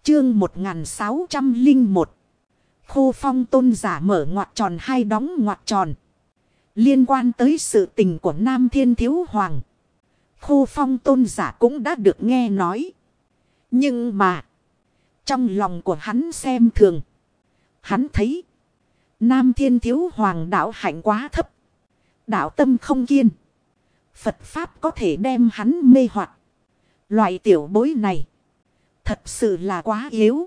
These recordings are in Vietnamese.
Chương 1601. Khô Phong tôn giả mở ngoặc tròn hay đóng ngoặc tròn. Liên quan tới sự tình của Nam Thiên Thiếu Hoàng, Khô Phong tôn giả cũng đã được nghe nói. Nhưng mà, trong lòng của hắn xem thường. Hắn thấy, Nam Thiên Thiếu Hoàng đạo hạnh quá thấp. Đạo tâm không kiên. Phật Pháp có thể đem hắn mê hoặc. Loại tiểu bối này, thật sự là quá yếu.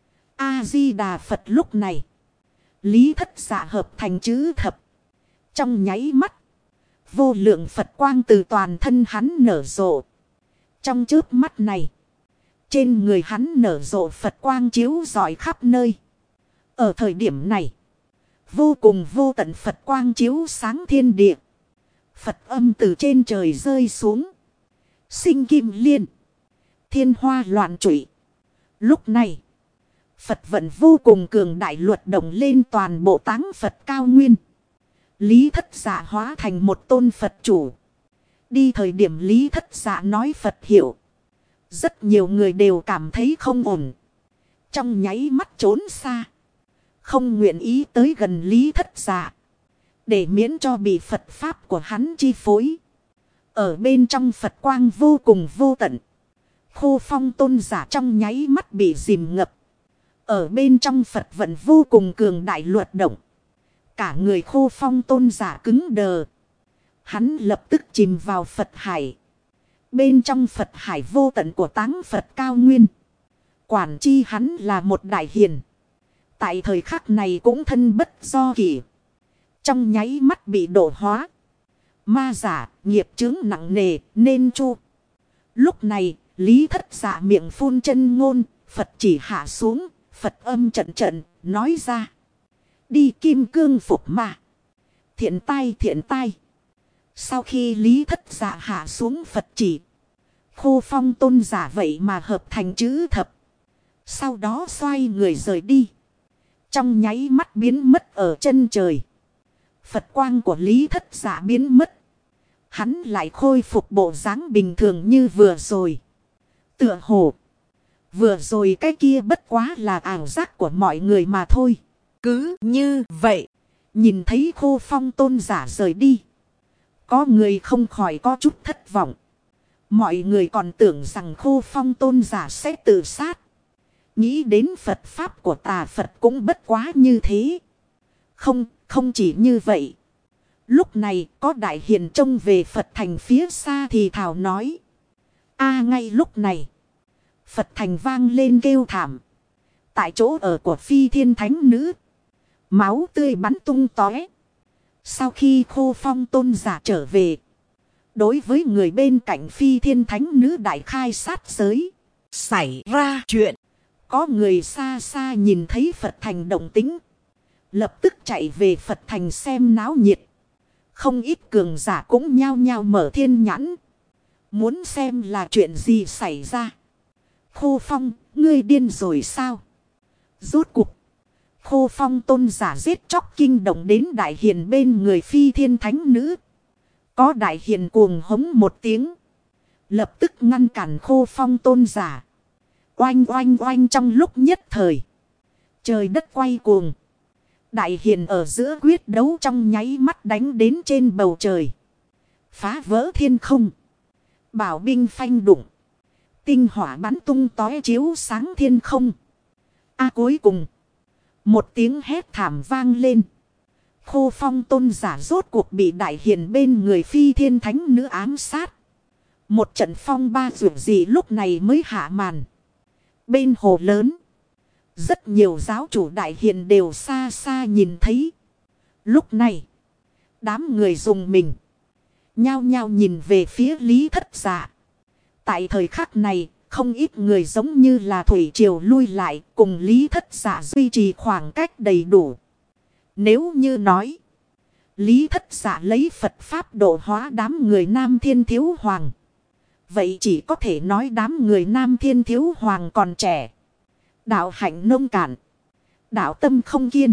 A-di-đà Phật lúc này, Lý Thất Dạ hợp thành chữ thập. Trong nháy mắt, vô lượng Phật quang từ toàn thân hắn nở rộ. Trong chớp mắt này, trên người hắn nở rộ Phật quang chiếu rọi khắp nơi. Ở thời điểm này, vô cùng vô tận Phật quang chiếu sáng thiên địa. Phật âm từ trên trời rơi xuống. Sinh kim liên, thiên hoa loạn trụy. Lúc này, Phật vận vô cùng cường đại luật động lên toàn bộ táng Phật cao nguyên. Lý Thất Dạ hóa thành một tôn Phật chủ. Đi thời điểm Lý Thất Dạ nói Phật hiệu, rất nhiều người đều cảm thấy không ổn. Trong nháy mắt trốn xa, không nguyện ý tới gần Lý Thất Dạ, để miễn cho bị Phật Pháp của hắn chi phối. Ở bên trong Phật quang vô cùng vô tận, Khô Phong tôn giả trong nháy mắt bị dìm ngập. Ở bên trong Phật vận vô cùng cường đại luật động. Cả người Khô Phong tôn giả cứng đờ. Hắn lập tức chìm vào Phật hải. Bên trong Phật hải vô tận của táng Phật cao nguyên, quản chi hắn là một đại hiền. Tại thời khắc này cũng thân bất do kỷ. Trong nháy mắt bị độ hóa. Ma giả, nghiệp chướng nặng nề, nên chu. Lúc này, Lý Thất Dạ miệng phun chân ngôn, Phật chỉ hạ xuống, Phật âm trận trận, nói ra. Đi kim cương phục mà. Thiện tai thiện tai. Sau khi Lý Thất Dạ hạ xuống Phật chỉ, Khô Phong tôn giả vậy mà hợp thành chữ thập. Sau đó xoay người rời đi. Trong nháy mắt biến mất ở chân trời. Phật quang của Lý Thất Dạ biến mất. Hắn lại khôi phục bộ dáng bình thường như vừa rồi. Tựa hồ, vừa rồi cái kia bất quá là ảo giác của mọi người mà thôi. Cứ như vậy, nhìn thấy Khô Phong tôn giả rời đi, có người không khỏi có chút thất vọng. Mọi người còn tưởng rằng Khô Phong tôn giả sẽ tự sát. Nghĩ đến Phật Pháp của tà Phật cũng bất quá như thế. Không chỉ như vậy. Lúc này có đại hiền trông về Phật thành phía xa thì thảo nói. Ngay lúc này, Phật thành vang lên kêu thảm. Tại chỗ ở của Phi Thiên Thánh Nữ, máu tươi bắn tung tóe. Sau khi Khô Phong tôn giả trở về, đối với người bên cạnh Phi Thiên Thánh Nữ đại khai sát giới. Xảy ra chuyện, có người xa xa nhìn thấy Phật thành động tĩnh, lập tức chạy về Phật thành xem náo nhiệt. Không ít cường giả cũng nhao nhao mở thiên nhãn, muốn xem là chuyện gì xảy ra. Khô Phong, ngươi điên rồi sao? Rốt cuộc, Khô Phong tôn giả giết chóc kinh động đến đại hiền bên người Phi Thiên Thánh Nữ. Có đại hiền cuồng hống một tiếng, lập tức ngăn cản Khô Phong tôn giả. Oanh oanh oanh, trong lúc nhất thời, trời đất quay cuồng. Đại hiền ở giữa quyết đấu trong nháy mắt đánh đến trên bầu trời, phá vỡ thiên không. Bảo binh phanh đụng, tinh hỏa bắn tung tóe chiếu sáng thiên không. Cuối cùng, một tiếng hét thảm vang lên. Khô Phong tôn giả rốt cuộc bị đại hiền bên người Phi Thiên Thánh Nữ ám sát. Một trận phong ba rủi gì lúc này mới hạ màn. Bên hồ lớn, rất nhiều giáo chủ đại hiền đều xa xa nhìn thấy. Lúc này, đám người dùng mình, nhao nhao nhìn về phía Lý Thất Dạ. Tại thời khắc này, không ít người giống như là thủy triều lui lại, cùng Lý Thất Dạ duy trì khoảng cách đầy đủ. Nếu như nói, Lý Thất Dạ lấy Phật Pháp độ hóa đám người Nam Thiên Thiếu Hoàng, vậy chỉ có thể nói đám người Nam Thiên Thiếu Hoàng còn trẻ, đạo hạnh nông cạn, đạo tâm không kiên.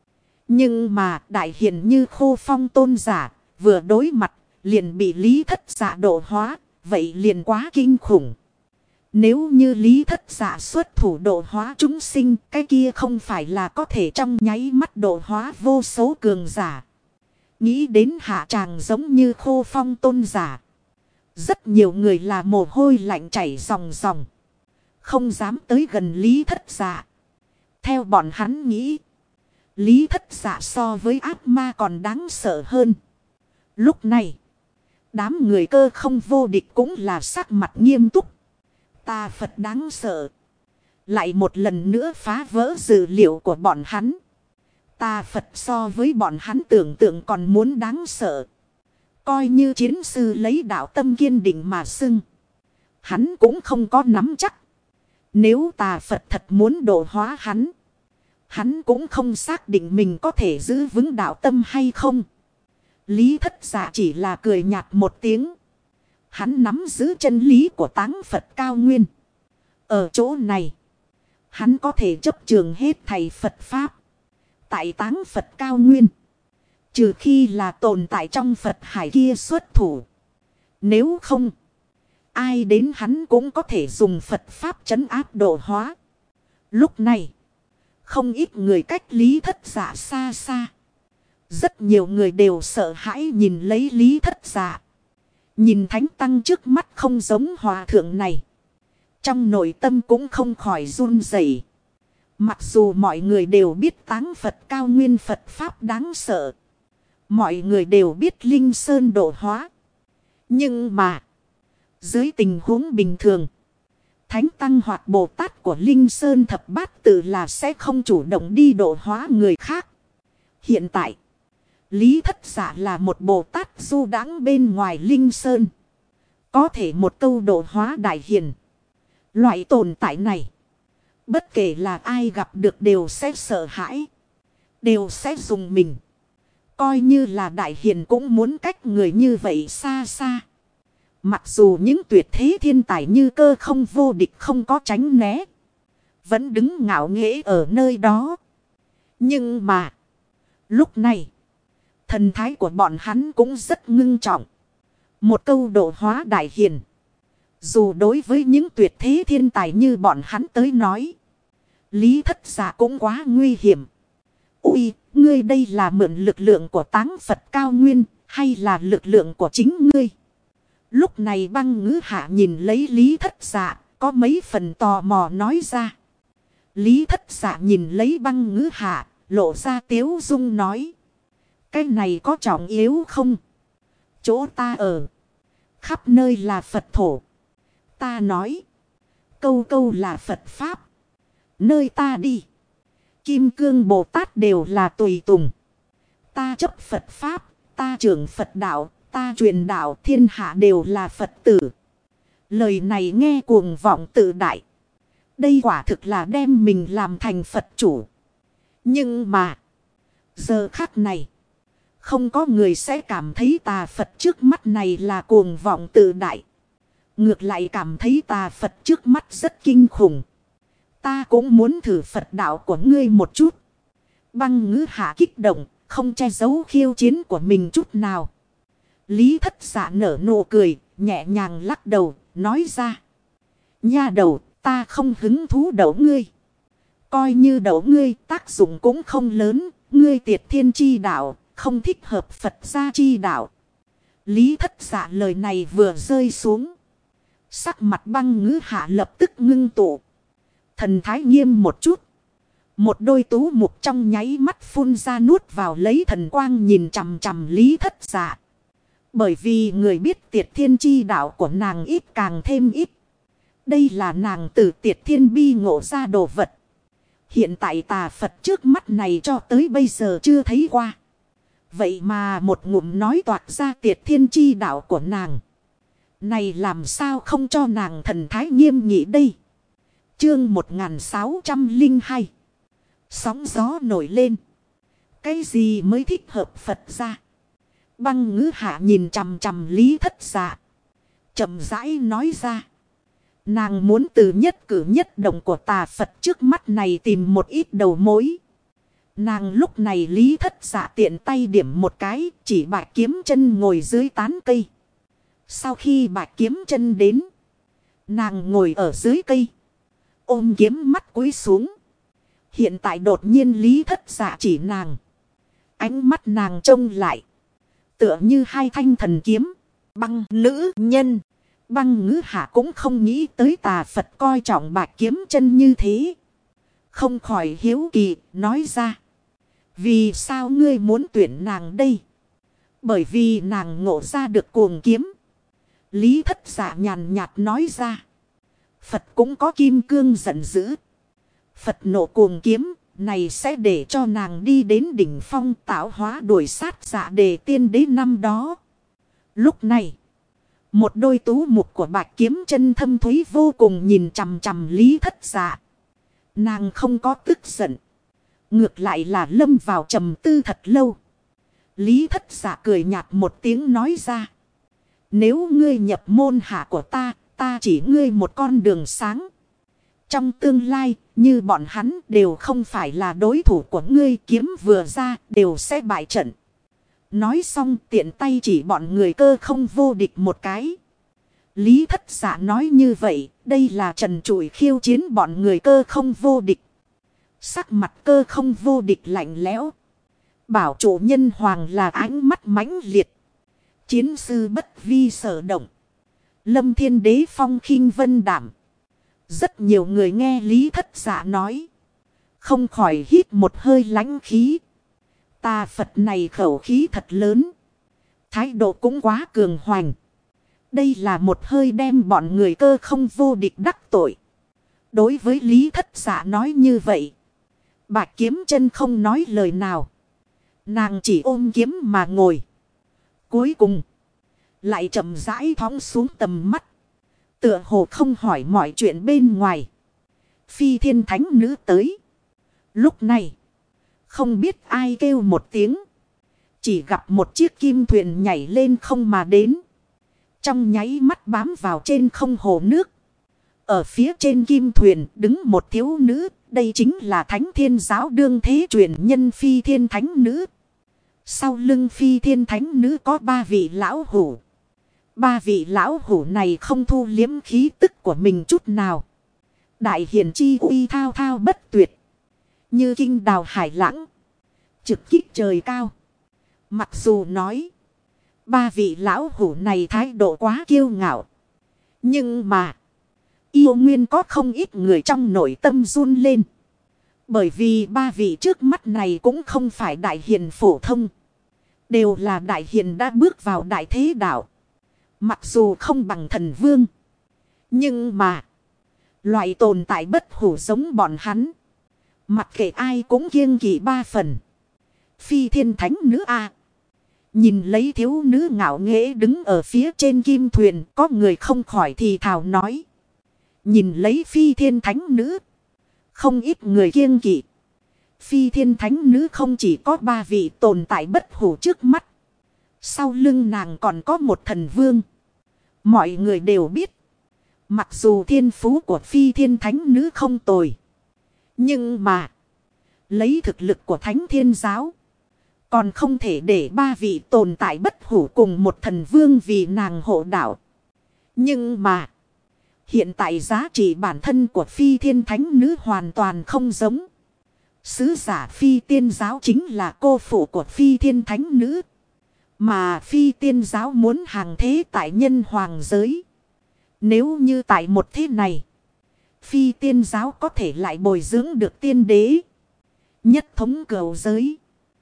Nhưng mà đại hiền như Khô Phong tôn giả, vừa đối mặt liền bị Lý Thất Dạ độ hóa, vậy liền quá kinh khủng. Nếu như Lý Thất Dạ xuất thủ độ hóa chúng sinh, cái kia không phải là có thể trong nháy mắt độ hóa vô số cường giả. Nghĩ đến hạ tràng giống như Khô Phong tôn giả. Rất nhiều người là mồ hôi lạnh chảy ròng ròng. Không dám tới gần Lý Thất Dạ. Theo bọn hắn nghĩ, Lý Thất Dạ so với ác ma còn đáng sợ hơn. Lúc này, đám người cơ không vô địch cũng là sắc mặt nghiêm túc. Tà Phật đáng sợ. Lại một lần nữa phá vỡ dữ liệu của bọn hắn. Tà Phật so với bọn hắn tưởng tượng còn muốn đáng sợ. Coi như chiến sư lấy đạo tâm kiên định mà xưng. Hắn cũng không có nắm chắc. Nếu Tà Phật thật muốn độ hóa hắn, hắn cũng không xác định mình có thể giữ vững đạo tâm hay không. Lý Thất Dạ chỉ là cười nhạt một tiếng. Hắn nắm giữ chân lý của Táng Phật cao nguyên. Ở chỗ này, hắn có thể chấp trường hết thầy Phật Pháp. Tại Táng Phật cao nguyên, trừ khi là tồn tại trong Phật hải kia xuất thủ. Nếu không, ai đến hắn cũng có thể dùng Phật Pháp trấn áp độ hóa. Lúc này, không ít người cách Lý Thất Dạ xa xa. Rất nhiều người đều sợ hãi nhìn lấy Lý Thất Dạ. Nhìn thánh tăng trước mắt không giống hòa thượng này. Trong nội tâm cũng không khỏi run rẩy. Mặc dù mọi người đều biết Táng Phật cao nguyên Phật Pháp đáng sợ. Mọi người đều biết Linh Sơn độ hóa. Nhưng mà, dưới tình huống bình thường, Thánh Tăng hoặc Bồ Tát của Linh Sơn Thập Bát Tự là sẽ không chủ động đi độ hóa người khác. Hiện tại, Lý Thất Dạ là một Bồ Tát du đãng bên ngoài Linh Sơn. Có thể một câu độ hóa đại hiền. Loại tồn tại này, bất kể là ai gặp được đều sẽ sợ hãi. Đều sẽ dùng mình. Coi như là đại hiền cũng muốn cách người như vậy xa xa. Mặc dù những tuyệt thế thiên tài như cơ không vô địch không có tránh né. Vẫn đứng ngạo nghễ ở nơi đó. Nhưng mà, lúc này, thần thái của bọn hắn cũng rất ngưng trọng. Một câu độ hóa đại hiền. Dù đối với những tuyệt thế thiên tài như bọn hắn tới nói, Lý Thất Dạ cũng quá nguy hiểm. Ui, ngươi đây là mượn lực lượng của Táng Phật cao nguyên, hay là lực lượng của chính ngươi? Lúc này Băng Ngữ Hạ nhìn lấy Lý Thất Dạ, có mấy phần tò mò nói ra. Lý Thất Dạ nhìn lấy Băng Ngữ Hạ, lộ ra tiếu dung nói. Cái này có trọng yếu không? Chỗ ta ở, khắp nơi là Phật thổ. Ta nói, câu câu là Phật Pháp. Nơi ta đi, Kim Cương Bồ Tát đều là tùy tùng. Ta chấp Phật Pháp, ta trưởng Phật đạo, ta truyền đạo, thiên hạ đều là Phật tử. Lời này nghe cuồng vọng tự đại. Đây quả thực là đem mình làm thành Phật chủ. Nhưng mà, giờ khắc này, không có người sẽ cảm thấy tà Phật trước mắt này là cuồng vọng tự đại. Ngược lại cảm thấy tà Phật trước mắt rất kinh khủng. Ta cũng muốn thử Phật đạo của ngươi một chút. Băng Ngữ Hạ kích động, không che giấu khiêu chiến của mình chút nào. Lý Thất Dạ nở nụ cười, nhẹ nhàng lắc đầu, nói ra. Nha đầu, ta không hứng thú đậu ngươi. Coi như đậu ngươi, tác dụng cũng không lớn. Ngươi tiệt thiên chi đạo, không thích hợp Phật gia chi đạo. Lý Thất Dạ lời này vừa rơi xuống. Sắc mặt Băng Ngữ Hạ lập tức ngưng tụ. Thần thái nghiêm một chút. Một đôi tú mục trong nháy mắt phun ra nuốt vào lấy thần quang nhìn chằm chằm Lý Thất Dạ. Bởi vì người biết tiệt thiên chi đạo của nàng ít càng thêm ít. Đây là nàng từ tiệt thiên bi ngộ ra đồ vật. Hiện tại tà Phật trước mắt này cho tới bây giờ chưa thấy qua. Vậy mà một ngụm nói toạc ra tiệt thiên chi đạo của nàng. Này làm sao không cho nàng thần thái nghiêm nghị đây. Chương 1602. Sóng gió nổi lên. Cái gì mới thích hợp Phật ra? Băng Ngữ Hạ nhìn chằm chằm Lý Thất Dạ. Chậm rãi nói ra. Nàng muốn từ nhất cử nhất động của tà Phật trước mắt này tìm một ít đầu mối. Nàng lúc này Lý Thất Dạ tiện tay điểm một cái, chỉ Bạch Kiếm Chân ngồi dưới tán cây. Sau khi Bạch Kiếm Chân đến, Nàng ngồi ở dưới cây. Ôm kiếm mắt cúi xuống. Hiện tại đột nhiên Lý Thất Dạ chỉ nàng. Ánh mắt nàng trông lại. Tựa như hai thanh thần kiếm. Băng nữ nhân. Băng ngữ hạ cũng không nghĩ tới tà Phật coi trọng Bạch Kiếm Chân như thế. Không khỏi hiếu kỳ, nói ra. Vì sao ngươi muốn tuyển nàng đây? Bởi vì nàng ngộ ra được cuồng kiếm. Lý Thất Dạ nhàn nhạt nói ra. Phật cũng có kim cương giận dữ. Phật nộ cuồng kiếm, này sẽ để cho nàng đi đến đỉnh phong tạo hóa đuổi sát Dạ Đề tiên đế năm đó. Lúc này, một đôi tú mục của Bạch Kiếm Chân thâm thúy vô cùng nhìn chằm chằm Lý Thất Dạ. Nàng không có tức giận. Ngược lại là lâm vào trầm tư thật lâu. Lý Thất Dạ cười nhạt một tiếng nói ra. Nếu ngươi nhập môn hạ của ta, ta chỉ ngươi một con đường sáng. Trong tương lai, như bọn hắn đều không phải là đối thủ của ngươi, kiếm vừa ra đều sẽ bại trận. Nói xong tiện tay chỉ bọn người Cơ Không vô địch một cái. Lý Thất Dạ nói như vậy, đây là trần trụi khiêu chiến bọn người Cơ Không vô địch. Sắc mặt Cơ Không vô địch lạnh lẽo. Bảo chủ nhân hoàng là ánh mắt mãnh liệt. Chiến sư bất vi sở động. Lâm Thiên Đế phong khinh vân đảm. Rất nhiều người nghe Lý Thất Dạ nói. Không khỏi hít một hơi lãnh khí. Tà Phật này khẩu khí thật lớn. Thái độ cũng quá cường hoành. Đây là một hơi đem bọn người Cơ Không vô địch đắc tội. Đối với Lý Thất Dạ nói như vậy. Bạch Kiếm Chân không nói lời nào. Nàng chỉ ôm kiếm mà ngồi. Cuối cùng. Lại chậm rãi thõng xuống tầm mắt. Tựa hồ không hỏi mọi chuyện bên ngoài. Phi Thiên Thánh Nữ tới. Lúc này. Không biết ai kêu một tiếng. Chỉ gặp một chiếc kim thuyền nhảy lên không mà đến. Trong nháy mắt bám vào trên không hồ nước. Ở phía trên kim thuyền đứng một thiếu nữ. Đây chính là Thánh Thiên Giáo đương thế truyền nhân Phi Thiên Thánh Nữ. Sau lưng Phi Thiên Thánh Nữ có 3 vị lão hủ. 3 vị lão hủ này không thu liếm khí tức của mình chút nào. Đại hiền chi uy thao thao bất tuyệt. Như kinh đào hải lãng. Trực kích trời cao. Mặc dù nói. 3 vị lão hủ này thái độ quá kiêu ngạo. Nhưng mà. Yêu nguyên có không ít người trong nội tâm run lên. Bởi vì 3 vị trước mắt này cũng không phải đại hiền phổ thông. Đều là đại hiền đã bước vào đại thế đạo. Mặc dù không bằng thần vương. Nhưng mà. Loại tồn tại bất hủ giống bọn hắn. Mặc kệ ai cũng kiêng kỵ 3 phần. Phi Thiên Thánh Nữ a. Nhìn lấy thiếu nữ ngạo nghễ đứng ở phía trên kim thuyền. Có người không khỏi thì thào nói. Nhìn lấy Phi Thiên Thánh Nữ. Không ít người kiêng kỵ. Phi Thiên Thánh Nữ không chỉ có 3 vị tồn tại bất hủ trước mắt. Sau lưng nàng còn có một thần vương. Mọi người đều biết. Mặc dù thiên phú của Phi Thiên Thánh Nữ không tồi. Nhưng mà. Lấy thực lực của Thánh Thiên Giáo. Còn không thể để 3 vị tồn tại bất hủ cùng một thần vương vì nàng hộ đạo. Nhưng mà. Hiện tại giá trị bản thân của Phi Thiên Thánh Nữ hoàn toàn không giống. Sứ giả Phi Tiên Giáo chính là cô phụ của Phi Thiên Thánh Nữ. Mà Phi Tiên Giáo muốn hàng thế tại nhân hoàng giới. Nếu như tại một thế này. Phi Tiên Giáo có thể lại bồi dưỡng được tiên đế. Nhất thống cửu giới.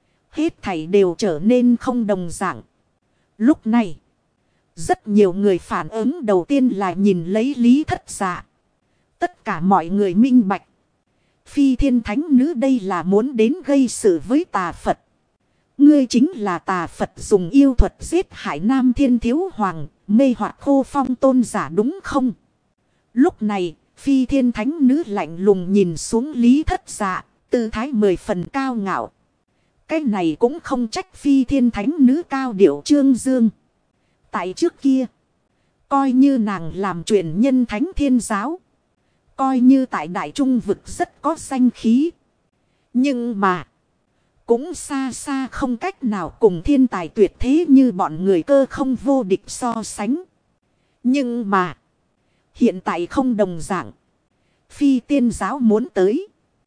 Hết thảy đều trở nên không đồng dạng. Lúc này. Rất nhiều người phản ứng đầu tiên là nhìn lấy Lý Thất Dạ. Tất cả mọi người minh bạch. Phi Thiên Thánh Nữ đây là muốn đến gây sự với tà Phật. Ngươi chính là tà Phật dùng yêu thuật giết hại Nam Thiên Thiếu Hoàng, mê hoặc Khô Phong tôn giả đúng không? Lúc này, Phi Thiên Thánh Nữ lạnh lùng nhìn xuống Lý Thất Dạ, tư thái 10 phần cao ngạo. Cái này cũng không trách Phi Thiên Thánh Nữ cao điệu trương dương. Tại trước kia, coi như nàng làm truyền nhân Thánh Thiên Giáo. Coi như tại Đại Trung vực rất có danh khí. Nhưng mà, cũng xa xa không cách nào cùng thiên tài tuyệt thế như bọn người Cơ Không vô địch so sánh. Nhưng mà, Hiện tại không đồng dạng. Phi tiên giáo muốn tới.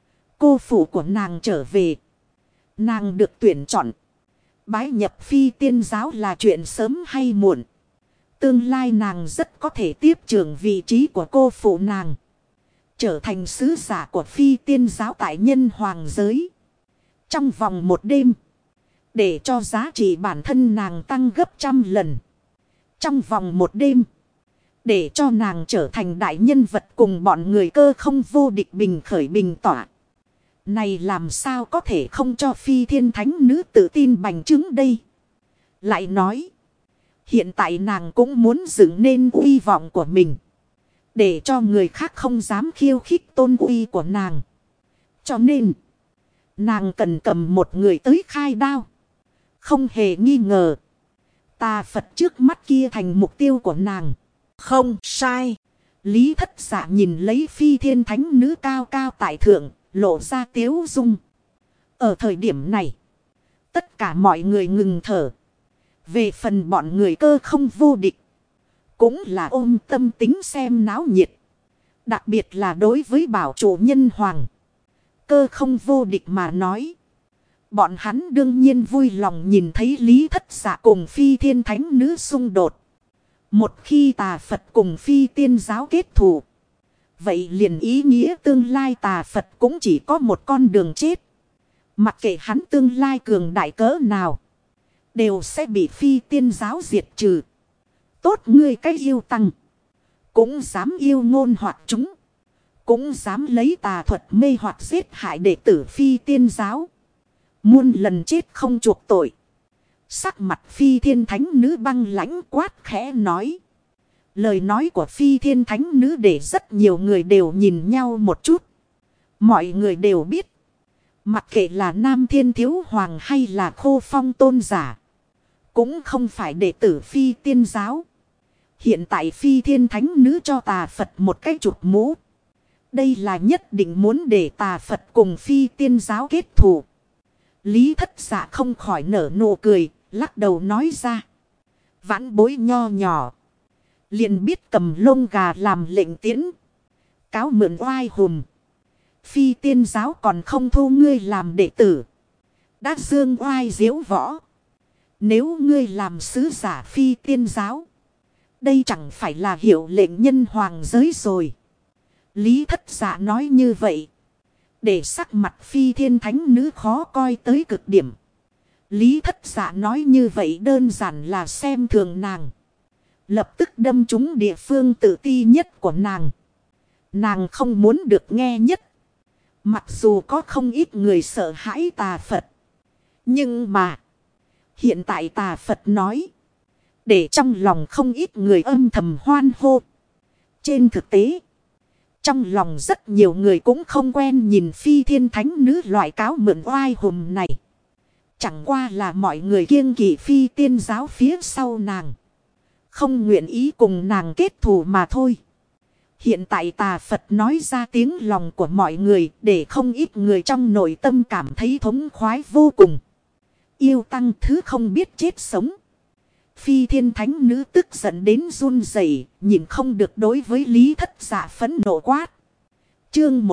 Cô phụ của nàng trở về. Nàng được tuyển chọn. Bái nhập phi tiên giáo là chuyện sớm hay muộn. Tương lai nàng rất có thể tiếp trưởng vị trí của cô phụ nàng. Trở thành sứ giả của phi tiên giáo tại nhân hoàng giới. Trong vòng một đêm. Để cho giá trị bản thân nàng tăng gấp 100 lần. Trong vòng một đêm. Để cho nàng trở thành đại nhân vật cùng bọn người cơ không vô địch bình khởi bình tỏa. Này làm sao có thể không cho phi thiên thánh nữ tự tin bành trướng đây. Lại nói. Hiện tại nàng cũng muốn dựng nên uy vọng của mình. Để cho người khác không dám khiêu khích tôn uy của nàng. Cho nên. Nàng cần cầm một người tới khai đao. Không hề nghi ngờ. Tà Phật trước mắt kia thành mục tiêu của nàng. Không sai. Lý Thất Dạ nhìn lấy phi thiên thánh nữ cao cao tại thượng. Lộ ra tiếu dung. Ở thời điểm này. Tất cả mọi người ngừng thở. Về phần bọn người cơ không vô địch. Cũng là ôm tâm tính xem náo nhiệt. Đặc biệt là đối với bảo chủ nhân hoàng. Cơ không vô địch mà nói. Bọn hắn đương nhiên vui lòng nhìn thấy Lý Thất Dạ cùng phi thiên thánh nữ xung đột. Một khi Tà Phật cùng phi tiên giáo kết thù. Vậy liền ý nghĩa tương lai Tà Phật cũng chỉ có một con đường chết. Mặc kệ hắn tương lai cường đại cỡ nào. Đều sẽ bị phi tiên giáo diệt trừ. Tốt ngươi cái yêu tăng. Cũng dám yêu ngôn hoặc chúng. Cũng dám lấy tà thuật mê hoặc giết hại đệ tử phi tiên giáo. Muôn lần chết không chuộc tội. Sắc mặt phi thiên thánh nữ băng lãnh quát khẽ nói. Lời nói của phi thiên thánh nữ để rất nhiều người đều nhìn nhau một chút. Mọi người đều biết. Mặc kệ là Nam Thiên Thiếu Hoàng hay là Khô Phong Tôn giả. Cũng không phải đệ tử phi tiên giáo. Hiện tại phi thiên thánh nữ cho Tà Phật một cái chụp mũ. Đây là nhất định muốn để Tà Phật cùng phi tiên giáo kết thù. Lý Thất Dạ không khỏi nở nụ cười, lắc đầu nói ra. Vãn bối nho nhỏ. Liền biết cầm lông gà làm lệnh tiễn. Cáo mượn oai hùm. Phi tiên giáo còn không thu ngươi làm đệ tử. Đã dương oai diễu võ. Nếu ngươi làm sứ giả phi tiên giáo. Đây chẳng phải là hiệu lệnh nhân hoàng giới rồi. Lý Thất Dạ nói như vậy. Để sắc mặt phi thiên thánh nữ khó coi tới cực điểm. Lý Thất Dạ nói như vậy đơn giản là xem thường nàng. Lập tức đâm trúng địa phương tự ti nhất của nàng. Nàng không muốn được nghe nhất. Mặc dù có không ít người sợ hãi Tà Phật. Nhưng mà. Hiện tại Tà Phật nói. Để trong lòng không ít người âm thầm hoan hô. Trên thực tế. Trong lòng rất nhiều người cũng không quen nhìn phi thiên thánh nữ loại cáo mượn oai hùm này. Chẳng qua là mọi người kiêng kỵ phi tiên giáo phía sau nàng. Không nguyện ý cùng nàng kết thù mà thôi. Hiện tại Tà Phật nói ra tiếng lòng của mọi người để không ít người trong nội tâm cảm thấy thống khoái vô cùng. Yêu tăng thứ không biết chết sống. Phi thiên thánh nữ tức giận đến run rẩy, nhìn không được đối với Lý Thất Dạ phẫn nộ quát. Chương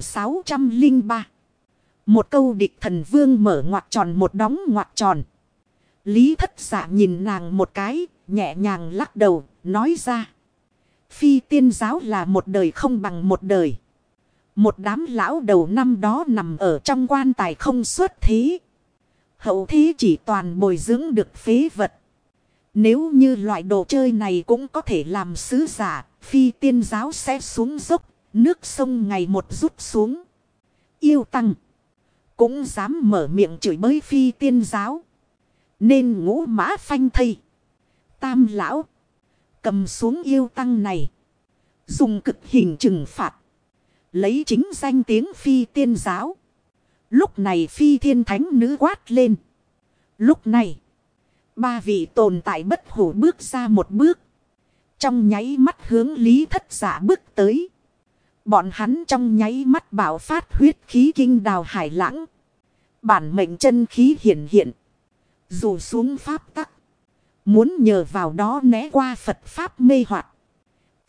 1603. Một câu địch thần vương mở ngoặc tròn một đóng ngoặc tròn. Lý Thất Dạ nhìn nàng một cái, nhẹ nhàng lắc đầu, nói ra. Phi tiên giáo là một đời không bằng một đời. Một đám lão đầu năm đó nằm ở trong quan tài không xuất thế. Hậu thế chỉ toàn bồi dưỡng được phế vật. Nếu như loại đồ chơi này cũng có thể làm sứ giả, phi tiên giáo sẽ xuống dốc, nước sông ngày một rút xuống. Yêu tăng. Cũng dám mở miệng chửi bới phi tiên giáo. Nên ngũ mã phanh thây. Tam lão. Cầm xuống yêu tăng này. Dùng cực hình trừng phạt. Lấy chính danh tiếng phi tiên giáo. Lúc này phi thiên thánh nữ quát lên. Lúc này. Ba vị tồn tại bất hủ bước ra một bước. Trong nháy mắt hướng Lý Thất Dạ bước tới. Bọn hắn trong nháy mắt bạo phát huyết khí kinh đào hải lãng. Bản mệnh chân khí hiển hiện. Dù xuống pháp tắc. Muốn nhờ vào đó né qua Phật Pháp mê hoặc.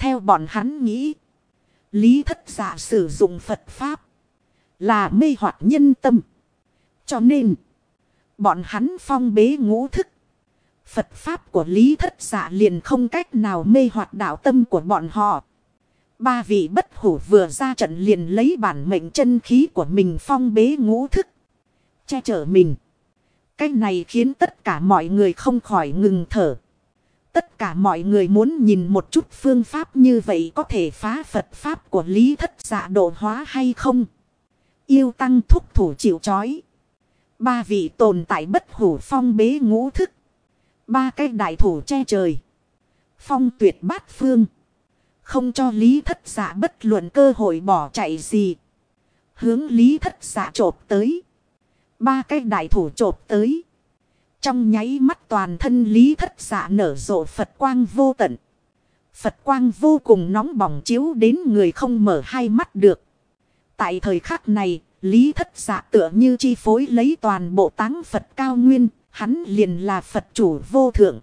Theo bọn hắn nghĩ, Lý Thất Dạ sử dụng Phật Pháp là mê hoặc nhân tâm. Cho nên, bọn hắn phong bế ngũ thức. Phật Pháp của Lý Thất Dạ liền không cách nào mê hoặc đạo tâm của bọn họ. Ba vị bất hủ vừa ra trận liền lấy bản mệnh chân khí của mình phong bế ngũ thức, che chở mình. Cái này khiến tất cả mọi người không khỏi ngừng thở. Tất cả mọi người muốn nhìn một chút phương pháp như vậy có thể phá Phật Pháp của Lý Thất Dạ độ hóa hay không. Yêu tăng thúc thủ chịu trói. Ba vị tồn tại bất hủ phong bế ngũ thức. Ba cái đại thủ che trời. Phong tuyệt bát phương. Không cho Lý Thất Dạ bất luận cơ hội bỏ chạy gì. Hướng Lý Thất Dạ chộp tới. Ba cái đại thủ chộp tới. Trong nháy mắt toàn thân Lý Thất Dạ nở rộ Phật quang vô tận. Phật quang vô cùng nóng bỏng chiếu đến người không mở hai mắt được. Tại thời khắc này, Lý Thất Dạ tựa như chi phối lấy toàn bộ táng Phật cao nguyên. Hắn liền là Phật chủ vô thượng.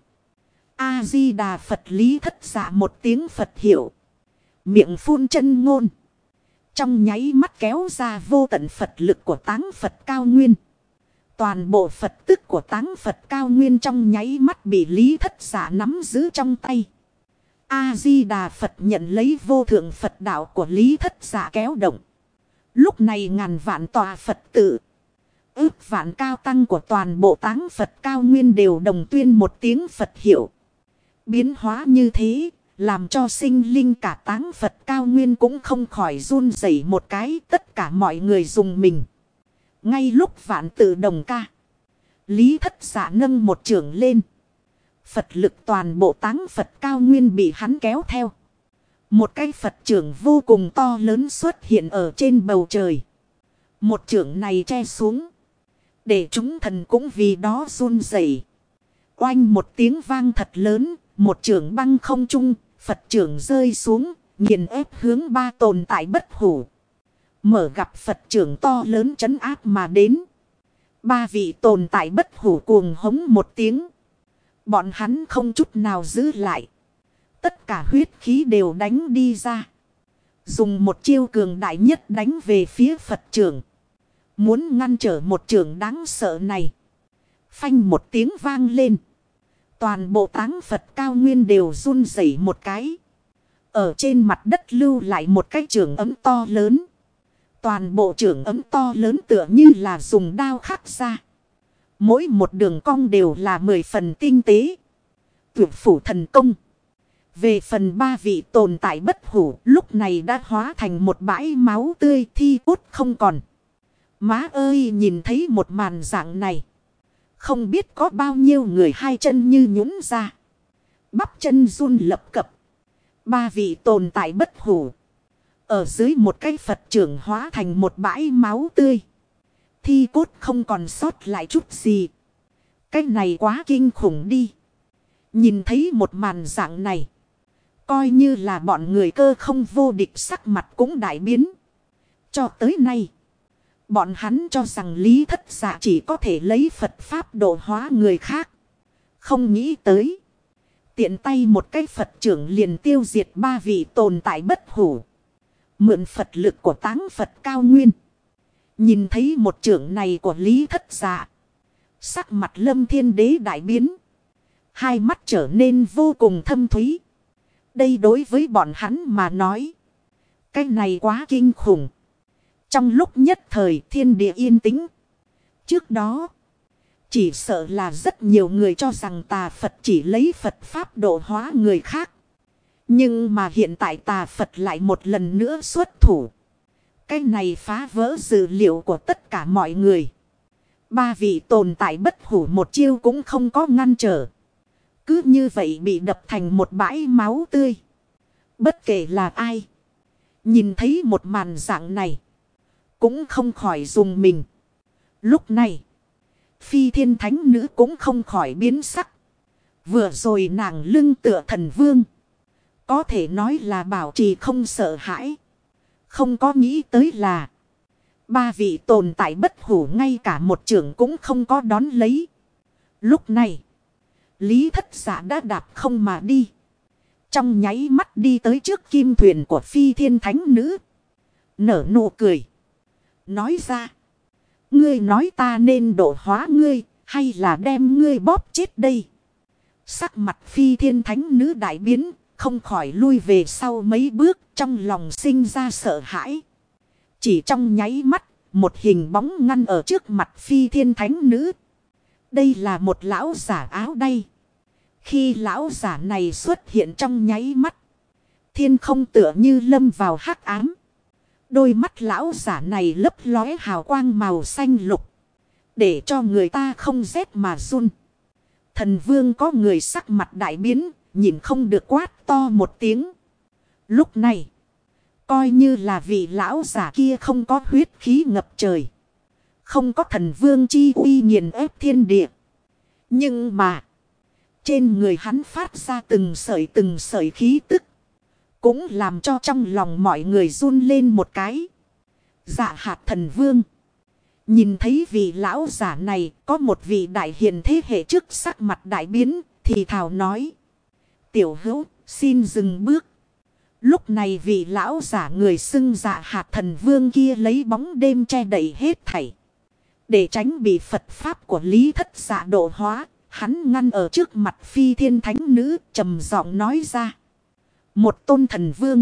A-di-đà Phật. Lý Thất Dạ một tiếng Phật hiệu. Miệng phun chân ngôn. Trong nháy mắt kéo ra vô tận Phật lực của táng Phật cao nguyên. Toàn bộ Phật tức của táng Phật cao nguyên trong nháy mắt bị Lý Thất Dạ nắm giữ trong tay. A-di-đà Phật nhận lấy vô thượng Phật đạo của Lý Thất Dạ kéo động. Lúc này ngàn vạn tòa Phật tự, ước vạn cao tăng của toàn bộ táng Phật cao nguyên đều đồng tuyên một tiếng Phật hiệu. Biến hóa như thế, làm cho sinh linh cả táng Phật cao nguyên cũng không khỏi run rẩy một cái, tất cả mọi người dùng mình. Ngay lúc vạn tự đồng ca, Lý Thất Dạ nâng một chưởng lên. Phật lực toàn bộ táng Phật cao nguyên bị hắn kéo theo. Một cái Phật chưởng vô cùng to lớn xuất hiện ở trên bầu trời. Một chưởng này che xuống, để chúng thần cũng vì đó run rẩy. Oanh một tiếng vang thật lớn, một chưởng băng không trung, Phật chưởng rơi xuống, nghiền ép hướng ba tồn tại bất hủ. Mở gặp Phật chưởng to lớn trấn áp mà đến. Ba vị tồn tại bất hủ cuồng hống một tiếng. Bọn hắn không chút nào giữ lại. Tất cả huyết khí đều đánh đi ra. Dùng một chiêu cường đại nhất đánh về phía Phật chưởng. Muốn ngăn trở một chưởng đáng sợ này. Phanh một tiếng vang lên. Toàn bộ táng Phật cao nguyên đều run rẩy một cái. Ở trên mặt đất lưu lại một cái chưởng ấm to lớn. Toàn bộ chưởng ấm to lớn tựa như là dùng đao khắc ra. Mỗi một đường cong đều là 10 phần tinh tế. Tuyệt phủ thần công. Về phần ba vị tồn tại bất hủ, lúc này đã hóa thành một bãi máu tươi, thi cốt không còn. Má ơi, nhìn thấy một màn dạng này, không biết có bao nhiêu người hai chân như nhũn ra. Bắp chân run lập cập. Ba vị tồn tại bất hủ. Ở dưới một cái Phật chưởng hóa thành một bãi máu tươi. Thi cốt không còn sót lại chút gì. Cái này quá kinh khủng đi. Nhìn thấy một màn dạng này, coi như là bọn người cơ không vô địch sắc mặt cũng đại biến. Cho tới nay, bọn hắn cho rằng Lý Thất Dạ chỉ có thể lấy Phật Pháp độ hóa người khác. Không nghĩ tới, tiện tay một cái Phật chưởng liền tiêu diệt ba vị tồn tại bất hủ. Mượn Phật lực của táng Phật cao nguyên. Nhìn thấy một chưởng này của Lý Thất Dạ, sắc mặt Lâm Thiên Đế đại biến. Hai mắt trở nên vô cùng thâm thúy. Đây đối với bọn hắn mà nói, cái này quá kinh khủng. Trong lúc nhất thời thiên địa yên tĩnh. Trước đó, chỉ sợ là rất nhiều người cho rằng tà Phật chỉ lấy Phật Pháp độ hóa người khác. Nhưng mà hiện tại tà Phật lại một lần nữa xuất thủ. Cái này phá vỡ dữ liệu của tất cả mọi người. Ba vị tồn tại bất hủ một chiêu cũng không có ngăn trở. Cứ như vậy bị đập thành một bãi máu tươi. Bất kể là ai, nhìn thấy một màn dạng này, cũng không khỏi dùng mình. Lúc này, Phi Thiên Thánh Nữ cũng không khỏi biến sắc. Vừa rồi nàng lưng tựa thần vương, có thể nói là bảo trì không sợ hãi. Không có nghĩ tới là ba vị tồn tại bất hủ ngay cả một chưởng cũng không có đón lấy. Lúc này, Lý Thất Dạ đã đạp không mà đi. Trong nháy mắt đi tới trước kim thuyền của phi thiên thánh nữ. Nở nụ cười. Nói ra. Ngươi nói ta nên độ hóa ngươi. Hay là đem ngươi bóp chết đây. Sắc mặt phi thiên thánh nữ đại biến. Không khỏi lui về sau mấy bước. Trong lòng sinh ra sợ hãi. Chỉ trong nháy mắt. Một hình bóng ngăn ở trước mặt phi thiên thánh nữ. Đây là một lão giả áo đay. Khi lão giả này xuất hiện trong nháy mắt. Thiên không tựa như lâm vào hắc ám. Đôi mắt lão giả này lấp lóe hào quang màu xanh lục. Để cho người ta không rét mà run. Thần vương có người sắc mặt đại biến. Nhìn không được quát to một tiếng. Lúc này. Coi như là vị lão giả kia không có huyết khí ngập trời. Không có thần vương chi uy nghiền ép thiên địa. Nhưng mà. Trên người hắn phát ra từng sợi khí tức. Cũng làm cho trong lòng mọi người run lên một cái. Dạ hạt thần vương. Nhìn thấy vị lão giả này có một vị đại hiền thế hệ trước sắc mặt đại biến. Thì thào nói. Tiểu hữu xin dừng bước. Lúc này vị lão giả người xưng dạ hạt thần vương kia lấy bóng đêm che đậy hết thảy. Để tránh bị Phật pháp của Lý Thất Dạ độ hóa. Hắn ngăn ở trước mặt phi thiên thánh nữ trầm giọng nói ra. Một tôn thần vương.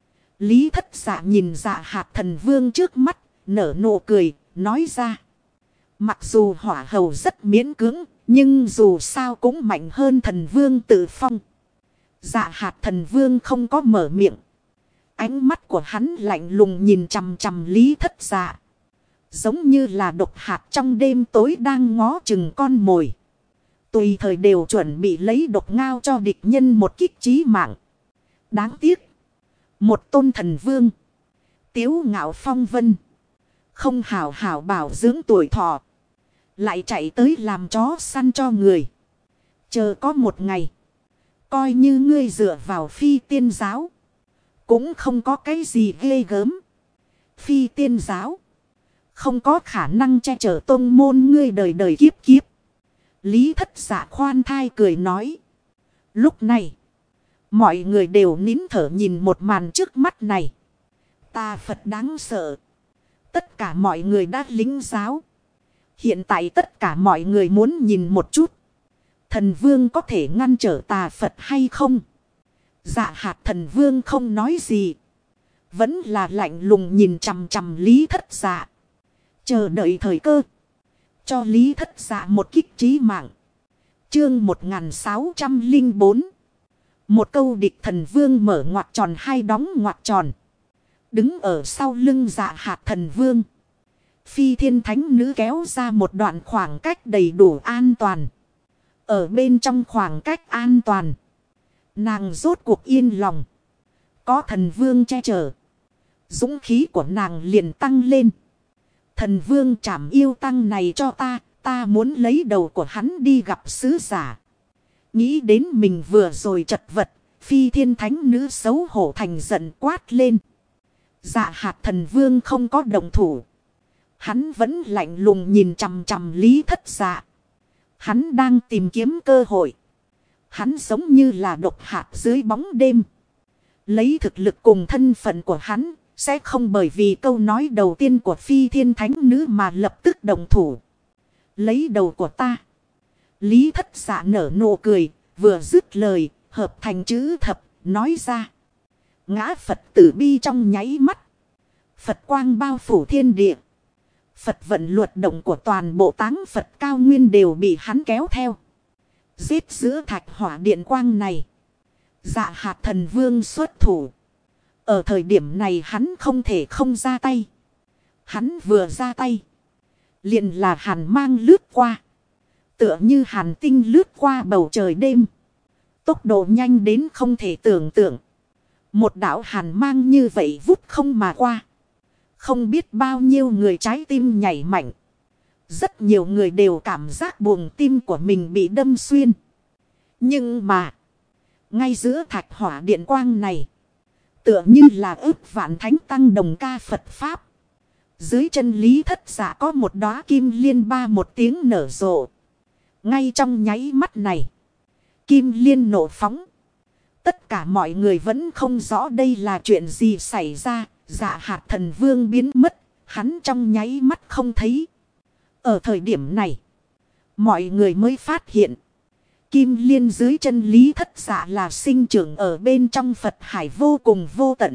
Lý Thất Dạ nhìn dạ hạt thần vương trước mắt. Nở nụ cười nói ra. Mặc dù hỏa hầu rất miễn cưỡng. Nhưng dù sao cũng mạnh hơn thần vương tự phong. Dạ hạt thần vương không có mở miệng. Ánh mắt của hắn lạnh lùng nhìn chằm chằm Lý Thất Dạ. Giống như là độc hạt trong đêm tối đang ngó chừng con mồi. Tùy thời đều chuẩn bị lấy độc ngao cho địch nhân một kích chí mạng. Đáng tiếc. Một tôn thần vương. Tiếu ngạo phong vân. Không hào hào bảo dưỡng tuổi thọ. Lại chạy tới làm chó săn cho người. Chờ có một ngày. Coi như ngươi dựa vào phi tiên giáo. Cũng không có cái gì ghê gớm. Phi tiên giáo. Không có khả năng che chở tôn môn ngươi đời đời kiếp kiếp. Lý Thất Dạ khoan thai cười nói. Lúc này. Mọi người đều nín thở nhìn một màn trước mắt này. Ta Phật đáng sợ. Tất cả mọi người đã lính giáo. Hiện tại tất cả mọi người muốn nhìn một chút. Thần vương có thể ngăn trở tà Phật hay không? Dạ hạt thần vương không nói gì. Vẫn là lạnh lùng nhìn chằm chằm Lý Thất Dạ. Chờ đợi thời cơ. Cho Lý Thất Dạ một kích chí mạng. Chương 1604. Một câu địch thần vương mở ngoặc tròn hai đóng ngoặc tròn. Đứng ở sau lưng dạ hạt thần vương. Phi thiên thánh nữ kéo ra một đoạn khoảng cách đầy đủ an toàn. Ở bên trong khoảng cách an toàn. Nàng rốt cuộc yên lòng. Có thần vương che chở. Dũng khí của nàng liền tăng lên. Thần vương trảm yêu tăng này cho ta. Ta muốn lấy đầu của hắn đi gặp sứ giả. Nghĩ đến mình vừa rồi chật vật. Phi thiên thánh nữ xấu hổ thành giận quát lên. Dạ hạt thần vương không có động thủ. Hắn vẫn lạnh lùng nhìn chằm chằm Lý Thất Dạ. Hắn đang tìm kiếm cơ hội. Hắn giống như là độc hạt dưới bóng đêm. Lấy thực lực cùng thân phận của hắn. Sẽ không bởi vì câu nói đầu tiên của phi thiên thánh nữ mà lập tức động thủ. Lấy đầu của ta. Lý Thất Dạ nở nụ cười. Vừa dứt lời. Hợp thành chữ thập. Nói ra. Ngã Phật tử bi trong nháy mắt. Phật quang bao phủ thiên địa. Phật vận luật động của toàn bộ táng Phật cao nguyên đều bị hắn kéo theo. Giết giữa thạch hỏa điện quang này. Dạ hạt thần vương xuất thủ. Ở thời điểm này hắn không thể không ra tay. Hắn vừa ra tay. Liền là hàn mang lướt qua. Tựa như hàn tinh lướt qua bầu trời đêm. Tốc độ nhanh đến không thể tưởng tượng. Một đạo hàn mang như vậy vút không mà qua. Không biết bao nhiêu người trái tim nhảy mạnh. Rất nhiều người đều cảm giác buồng tim của mình bị đâm xuyên. Nhưng mà. Ngay giữa thạch hỏa điện quang này. Tựa như là ức vạn thánh tăng đồng ca Phật Pháp. Dưới chân Lý Thất Dạ có một đóa kim liên ba một tiếng nở rộ. Ngay trong nháy mắt này. Kim liên nổ phóng. Tất cả mọi người vẫn không rõ đây là chuyện gì xảy ra. Dạ hạt thần vương biến mất. Hắn trong nháy mắt không thấy. Ở thời điểm này, mọi người mới phát hiện. Kim liên dưới chân Lý Thất Dạ là sinh trưởng ở bên trong Phật Hải vô cùng vô tận.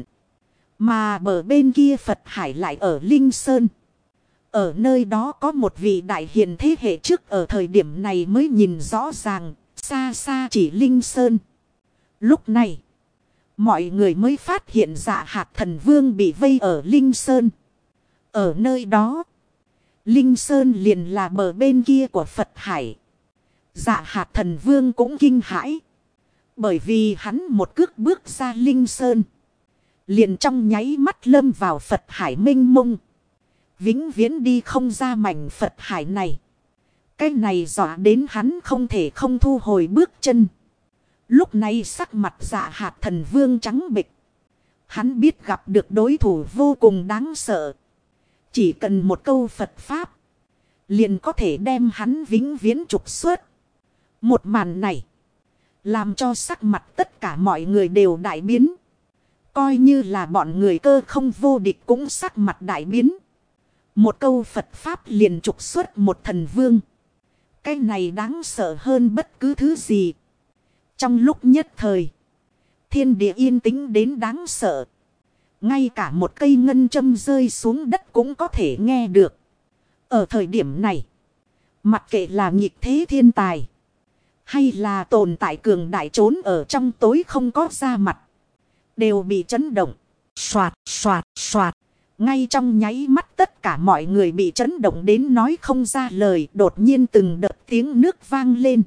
Mà bờ bên kia Phật Hải lại ở Linh Sơn. Ở nơi đó có một vị đại hiền thế hệ trước ở thời điểm này mới nhìn rõ ràng, xa xa chỉ Linh Sơn. Lúc này, mọi người mới phát hiện Dạ hạt thần vương bị vây ở Linh Sơn. Ở nơi đó, Linh Sơn liền là bờ bên kia của Phật Hải. Dạ hạt thần vương cũng kinh hãi. Bởi vì hắn một cước bước ra Linh Sơn. Liền trong nháy mắt lâm vào Phật Hải mênh mông. Vĩnh viễn đi không ra mảnh Phật Hải này. Cái này dọa đến hắn không thể không thu hồi bước chân. Lúc này sắc mặt dạ hạt thần vương trắng bệch. Hắn biết gặp được đối thủ vô cùng đáng sợ. Chỉ cần một câu Phật Pháp. Liền có thể đem hắn vĩnh viễn trục xuất. Một màn này. Làm cho sắc mặt tất cả mọi người đều đại biến. Coi như là bọn người cơ không vô địch cũng sắc mặt đại biến. Một câu Phật Pháp liền trục xuất một thần vương. Cái này đáng sợ hơn bất cứ thứ gì. Trong lúc nhất thời. Thiên địa yên tĩnh đến đáng sợ. Ngay cả một cây ngân châm rơi xuống đất cũng có thể nghe được. Ở thời điểm này. Mặc kệ là nghịch thế thiên tài. Hay là tồn tại cường đại trốn ở trong tối không có ra mặt. Đều bị chấn động. Xoạt xoạt xoạt. Ngay trong nháy mắt tất cả mọi người bị chấn động đến nói không ra lời. Đột nhiên từng đợt tiếng nước vang lên.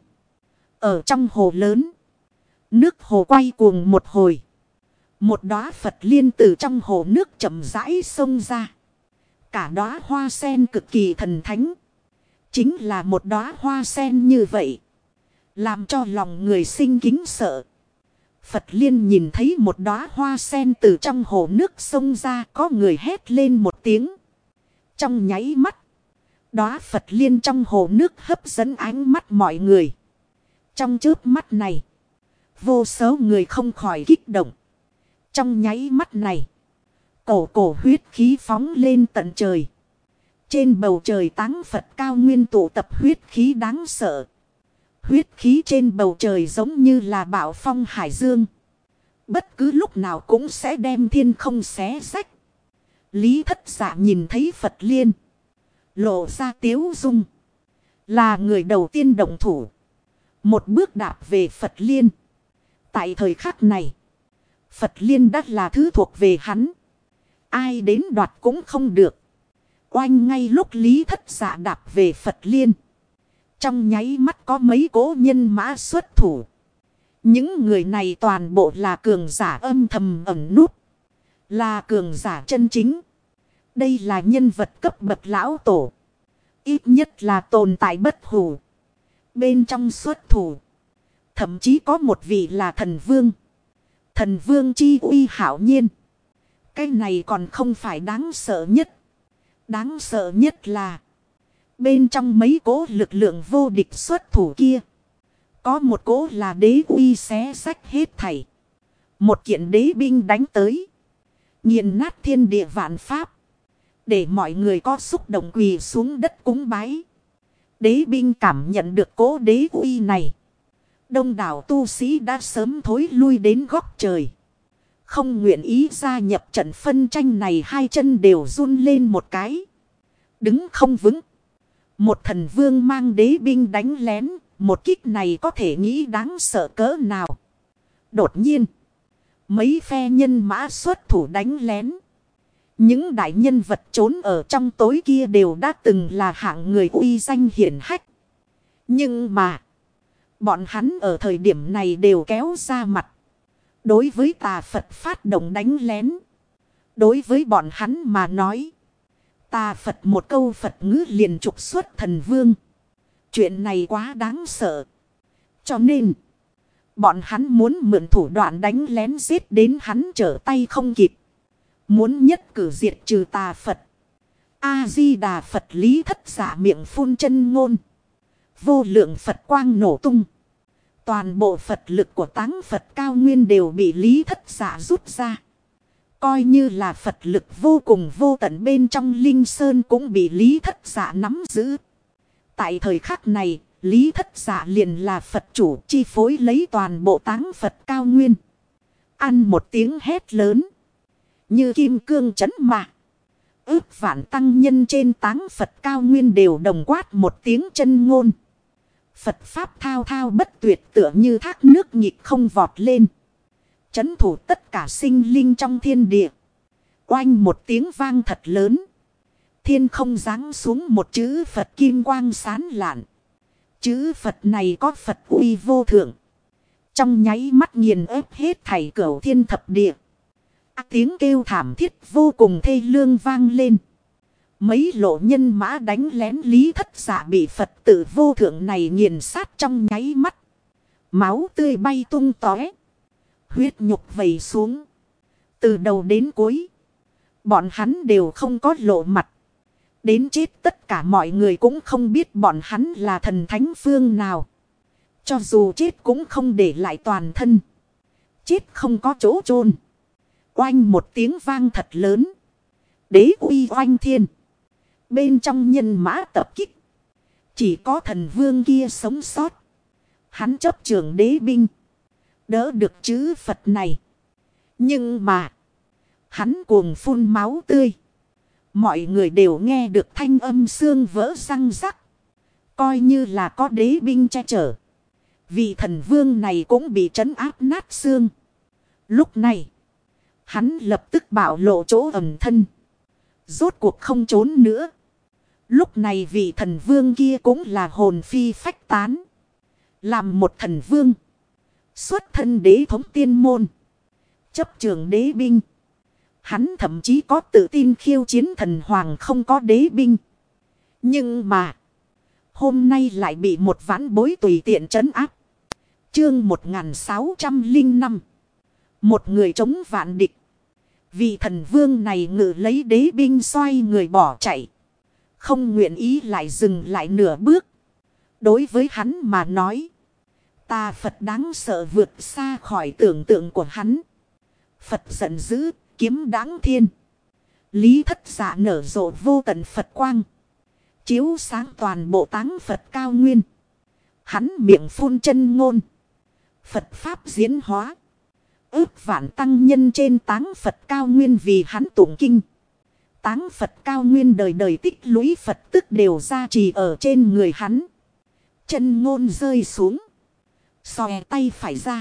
Ở trong hồ lớn. Nước hồ quay cuồng một hồi. Một đóa Phật liên từ trong hồ nước chậm rãi xông ra. Cả đóa hoa sen cực kỳ thần thánh. Chính là một đóa hoa sen như vậy. Làm cho lòng người sinh kính sợ. Phật liên nhìn thấy một đóa hoa sen từ trong hồ nước xông ra, có người hét lên một tiếng. Trong nháy mắt, đóa Phật liên trong hồ nước hấp dẫn ánh mắt mọi người. Trong chớp mắt này, vô số người không khỏi kích động. Trong nháy mắt này, cổ huyết khí phóng lên tận trời. Trên bầu trời táng Phật cao nguyên tụ tập huyết khí đáng sợ. Huyết khí trên bầu trời giống như là bão phong hải dương. Bất cứ lúc nào cũng sẽ đem thiên không xé rách. Lý Thất Dạ nhìn thấy Phật liên. Lộ ra tiếu dung. Là người đầu tiên động thủ. Một bước đạp về Phật liên. Tại thời khắc này. Phật liên đã là thứ thuộc về hắn. Ai đến đoạt cũng không được. Oanh ngay lúc Lý Thất Dạ đạp về Phật liên. Trong nháy mắt có mấy cỗ nhân mã xuất thủ. Những người này toàn bộ là cường giả âm thầm ẩn núp. Là cường giả chân chính. Đây là nhân vật cấp bậc lão tổ. Ít nhất là tồn tại bất hủ. Bên trong xuất thủ. Thậm chí có một vị là thần vương. Thần vương chi uy hảo nhiên. Cái này còn không phải đáng sợ nhất. Đáng sợ nhất là. Bên trong mấy cỗ lực lượng vô địch xuất thủ kia. Có một cỗ là đế uy xé rách hết thảy. Một kiện đế binh đánh tới. Nghiền nát thiên địa vạn pháp. Để mọi người có xúc động quỳ xuống đất cúng bái. Đế binh cảm nhận được cỗ đế uy này. Đông đảo tu sĩ đã sớm thối lui đến góc trời. Không nguyện ý gia nhập trận phân tranh này, hai chân đều run lên một cái. Đứng không vững. Một thần vương mang đế binh đánh lén. Một kích này có thể nghĩ đáng sợ cỡ nào. Đột nhiên. Mấy phe nhân mã xuất thủ đánh lén. Những đại nhân vật trốn ở trong tối kia đều đã từng là hạng người uy danh hiển hách. Nhưng mà. Bọn hắn ở thời điểm này đều kéo ra mặt. Đối với tà Phật phát động đánh lén. Đối với bọn hắn mà nói. Tà Phật một câu Phật ngữ liền trục xuất thần vương. Chuyện này quá đáng sợ. Cho nên. Bọn hắn muốn mượn thủ đoạn đánh lén giết đến hắn trở tay không kịp. Muốn nhất cử diệt trừ tà Phật. A-di-đà Phật. Lý Thất Dạ miệng phun chân ngôn. Vô lượng Phật quang nổ tung. Toàn bộ Phật lực của Táng Phật cao nguyên đều bị Lý Thất Dạ rút ra. Coi như là Phật lực vô cùng vô tận bên trong Linh Sơn cũng bị Lý Thất Dạ nắm giữ. Tại thời khắc này, Lý Thất Dạ liền là Phật chủ chi phối lấy toàn bộ Táng Phật cao nguyên. Ăn một tiếng hét lớn. Như kim cương chấn mà. Ước vạn tăng nhân trên Táng Phật cao nguyên đều đồng quát một tiếng chân ngôn. Phật Pháp thao thao bất tuyệt tựa như thác nước nhịp không vọt lên. Chấn thủ tất cả sinh linh trong thiên địa. Oanh một tiếng vang thật lớn. Thiên không giáng xuống một chữ Phật kim quang sán lạn. Chữ Phật này có Phật uy vô thượng. Trong nháy mắt nghiền ép hết thảy cửu thiên thập địa. Tiếng kêu thảm thiết vô cùng thê lương vang lên. Mấy lộ nhân mã đánh lén Lý Thất Dạ bị Phật tử vô thượng này nghiền sát trong nháy mắt. Máu tươi bay tung tóe. Huyết nhục vẩy xuống. Từ đầu đến cuối. Bọn hắn đều không có lộ mặt. Đến chết tất cả mọi người cũng không biết bọn hắn là thần thánh phương nào. Cho dù chết cũng không để lại toàn thân. Chết không có chỗ chôn. Oanh một tiếng vang thật lớn. Đế uy oanh thiên. Bên trong nhân mã tập kích. Chỉ có thần vương kia sống sót. Hắn chấp trưởng đế binh. Đỡ được chữ Phật này. Nhưng mà. Hắn cuồng phun máu tươi. Mọi người đều nghe được thanh âm xương vỡ răng rắc. Coi như là có đế binh che chở. Vị thần vương này cũng bị trấn áp nát xương. Lúc này. Hắn lập tức bạo lộ chỗ ẩn thân. Rốt cuộc không trốn nữa. Lúc này vị thần vương kia cũng là hồn phi phách tán. Làm một thần vương. Xuất thân đế thống tiên môn. Chấp trường đế binh. Hắn thậm chí có tự tin khiêu chiến thần hoàng không có đế binh. Nhưng mà. Hôm nay lại bị một vãn bối tùy tiện trấn áp. Chương 1605. Một người chống vạn địch. Vị thần vương này ngự lấy đế binh xoay người bỏ chạy. Không nguyện ý lại dừng lại nửa bước. Đối với hắn mà nói. Ta Phật đáng sợ vượt xa khỏi tưởng tượng của hắn. Phật giận dữ, kiếm đáng thiên. Lý Thất Dạ nở rộ vô tận Phật quang. Chiếu sáng toàn bộ Táng Phật cao nguyên. Hắn miệng phun chân ngôn. Phật Pháp diễn hóa. Ước vạn tăng nhân trên Táng Phật cao nguyên vì hắn tụng kinh. Táng Phật cao nguyên đời đời tích lũy Phật tức đều gia trì ở trên người hắn. Chân ngôn rơi xuống. Xòe tay phải ra.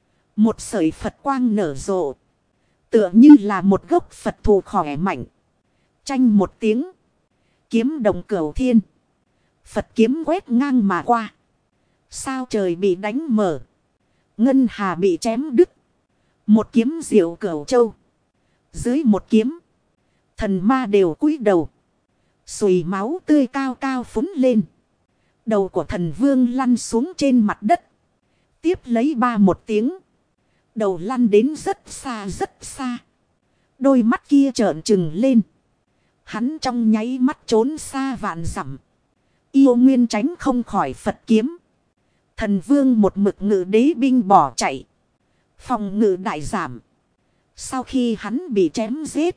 Một sợi Phật quang nở rộ. Tựa như là một gốc Phật thù khỏe mạnh. Chanh một tiếng. Kiếm đồng cửu thiên. Phật kiếm quét ngang mà qua. Sao trời bị đánh mở. Ngân hà bị chém đứt. Một kiếm diệu cửu châu. Dưới một kiếm. Thần ma đều cúi đầu. Xùi máu tươi cao cao phúng lên. Đầu của thần vương lăn xuống trên mặt đất. Tiếp lấy ba một tiếng. Đầu lăn đến rất xa rất xa. Đôi mắt kia trợn trừng lên. Hắn trong nháy mắt trốn xa vạn dặm. Yêu nguyên tránh không khỏi Phật kiếm. Thần vương một mực ngự đế binh bỏ chạy. Phòng ngự đại giảm. Sau khi hắn bị chém giết.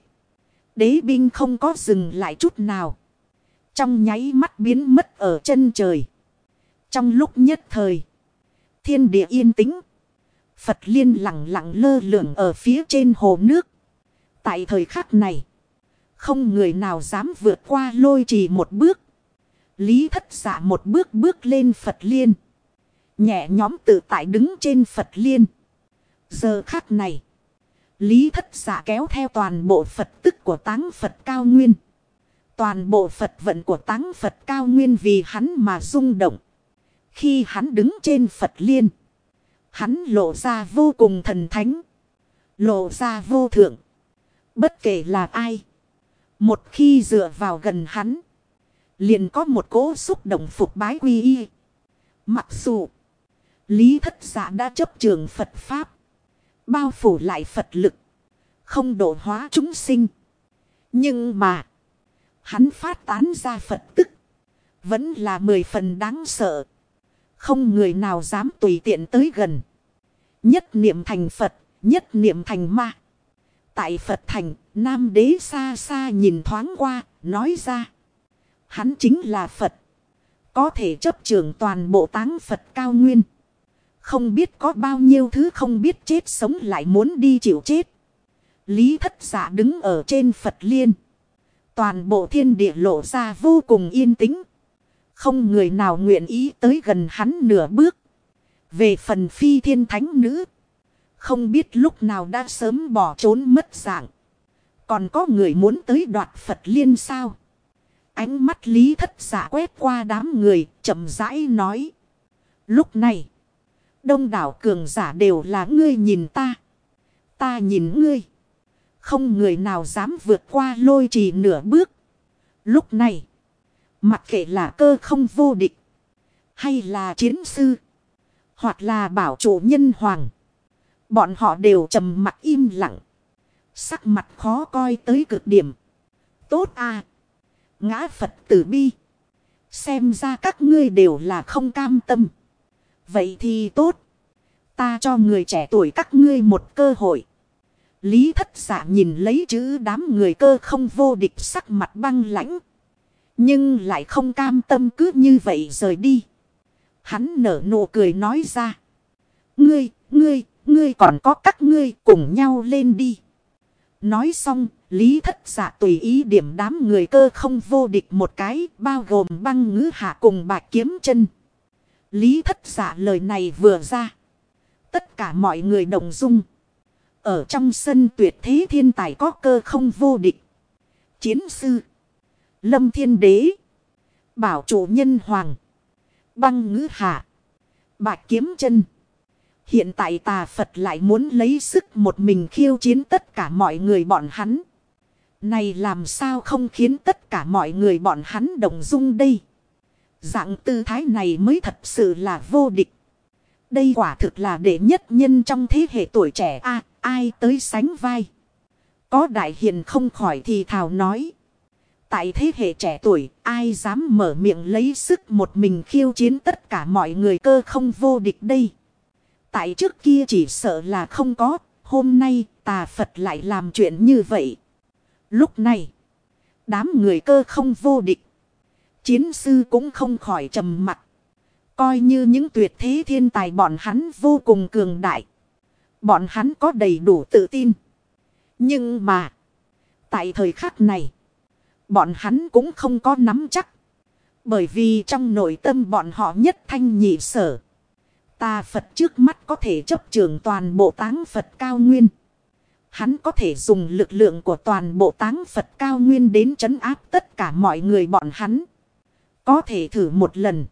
Đế binh không có dừng lại chút nào. Trong nháy mắt biến mất ở chân trời. Trong lúc nhất thời. Thiên địa yên tĩnh. Phật liên lặng lặng lơ lửng ở phía trên hồ nước. Tại thời khắc này. Không người nào dám vượt qua lôi trì một bước. Lý Thất Dạ một bước bước lên Phật liên. Nhẹ nhóm tự tại đứng trên Phật liên. Giờ khắc này. Lý Thất Dạ kéo theo toàn bộ Phật tức của Táng Phật cao nguyên. Toàn bộ Phật vận của Táng Phật cao nguyên vì hắn mà rung động. Khi hắn đứng trên Phật liên. Hắn lộ ra vô cùng thần thánh. Lộ ra vô thượng. Bất kể là ai. Một khi dựa vào gần hắn. Liền có một cỗ xúc động phục bái quy y. Mặc dù. Lý Thất Dạ đã chấp trường Phật Pháp. Bao phủ lại Phật lực. Không độ hóa chúng sinh. Nhưng mà. Hắn phát tán ra Phật tức. Vẫn là 10 phần đáng sợ. Không người nào dám tùy tiện tới gần. Nhất niệm thành Phật, nhất niệm thành ma. Tại Phật thành, Nam Đế xa xa nhìn thoáng qua, nói ra. Hắn chính là Phật. Có thể chấp trưởng toàn bộ táng Phật cao nguyên. Không biết có bao nhiêu thứ không biết chết sống lại muốn đi chịu chết. Lý Thất Dạ đứng ở trên Phật liên. Toàn bộ thiên địa lộ ra vô cùng yên tĩnh. Không người nào nguyện ý tới gần hắn nửa bước. Về phần phi thiên thánh nữ. Không biết lúc nào đã sớm bỏ trốn mất dạng. Còn có người muốn tới đoạt Phật liên sao? Ánh mắt Lý Thất Dạ quét qua đám người, chậm rãi nói. Lúc này, đông đảo cường giả đều là ngươi nhìn ta. Ta nhìn ngươi. Không người nào dám vượt qua lôi trì nửa bước. Lúc này, mặc kệ là cơ không vô địch, hay là chiến sư, hoặc là bảo chủ nhân hoàng. Bọn họ đều trầm mặc im lặng. Sắc mặt khó coi tới cực điểm. Tốt à. Ngã Phật tử bi. Xem ra các ngươi đều là không cam tâm. Vậy thì tốt. Ta cho người trẻ tuổi các ngươi một cơ hội. Lý Thất Dạ nhìn lấy chữ đám người cơ không vô địch sắc mặt băng lãnh. Nhưng lại không cam tâm cứ như vậy rời đi. Hắn nở nụ cười nói ra. Ngươi còn có các ngươi cùng nhau lên đi. Nói xong, Lý Thất Dạ tùy ý điểm đám người cơ không vô địch một cái, bao gồm Băng Ngữ Hạ cùng Bạch Kiếm Chân. Lý Thất Dạ lời này vừa ra. Tất cả mọi người động dung. Ở trong sân tuyệt thế thiên tài có cơ không vô địch. Chiến sư. Lâm Thiên Đế. Bảo chủ nhân hoàng. Băng Ngữ Hạ. Bạch Kiếm Chân. Hiện tại Tà Phật lại muốn lấy sức một mình khiêu chiến tất cả mọi người bọn hắn. Này làm sao không khiến tất cả mọi người bọn hắn động dung đây. Dạng tư thái này mới thật sự là vô địch. Đây quả thực là đệ nhất nhân trong thế hệ tuổi trẻ a, ai tới sánh vai. Có đại hiền không khỏi thì thào nói. Tại thế hệ trẻ tuổi, ai dám mở miệng lấy sức một mình khiêu chiến tất cả mọi người cơ không vô địch đây. Tại trước kia chỉ sợ là không có, hôm nay Tà Phật lại làm chuyện như vậy. Lúc này, đám người cơ không vô địch. Chiến sư cũng không khỏi trầm mặc. Coi như những tuyệt thế thiên tài bọn hắn vô cùng cường đại. Bọn hắn có đầy đủ tự tin. Nhưng mà, tại thời khắc này, bọn hắn cũng không có nắm chắc. Bởi vì trong nội tâm bọn họ nhất thanh nhị sở. Tà Phật trước mắt có thể chấp trường toàn bộ táng Phật cao nguyên. Hắn có thể dùng lực lượng của toàn bộ táng Phật cao nguyên đến trấn áp tất cả mọi người bọn hắn. Có thể thử một lần.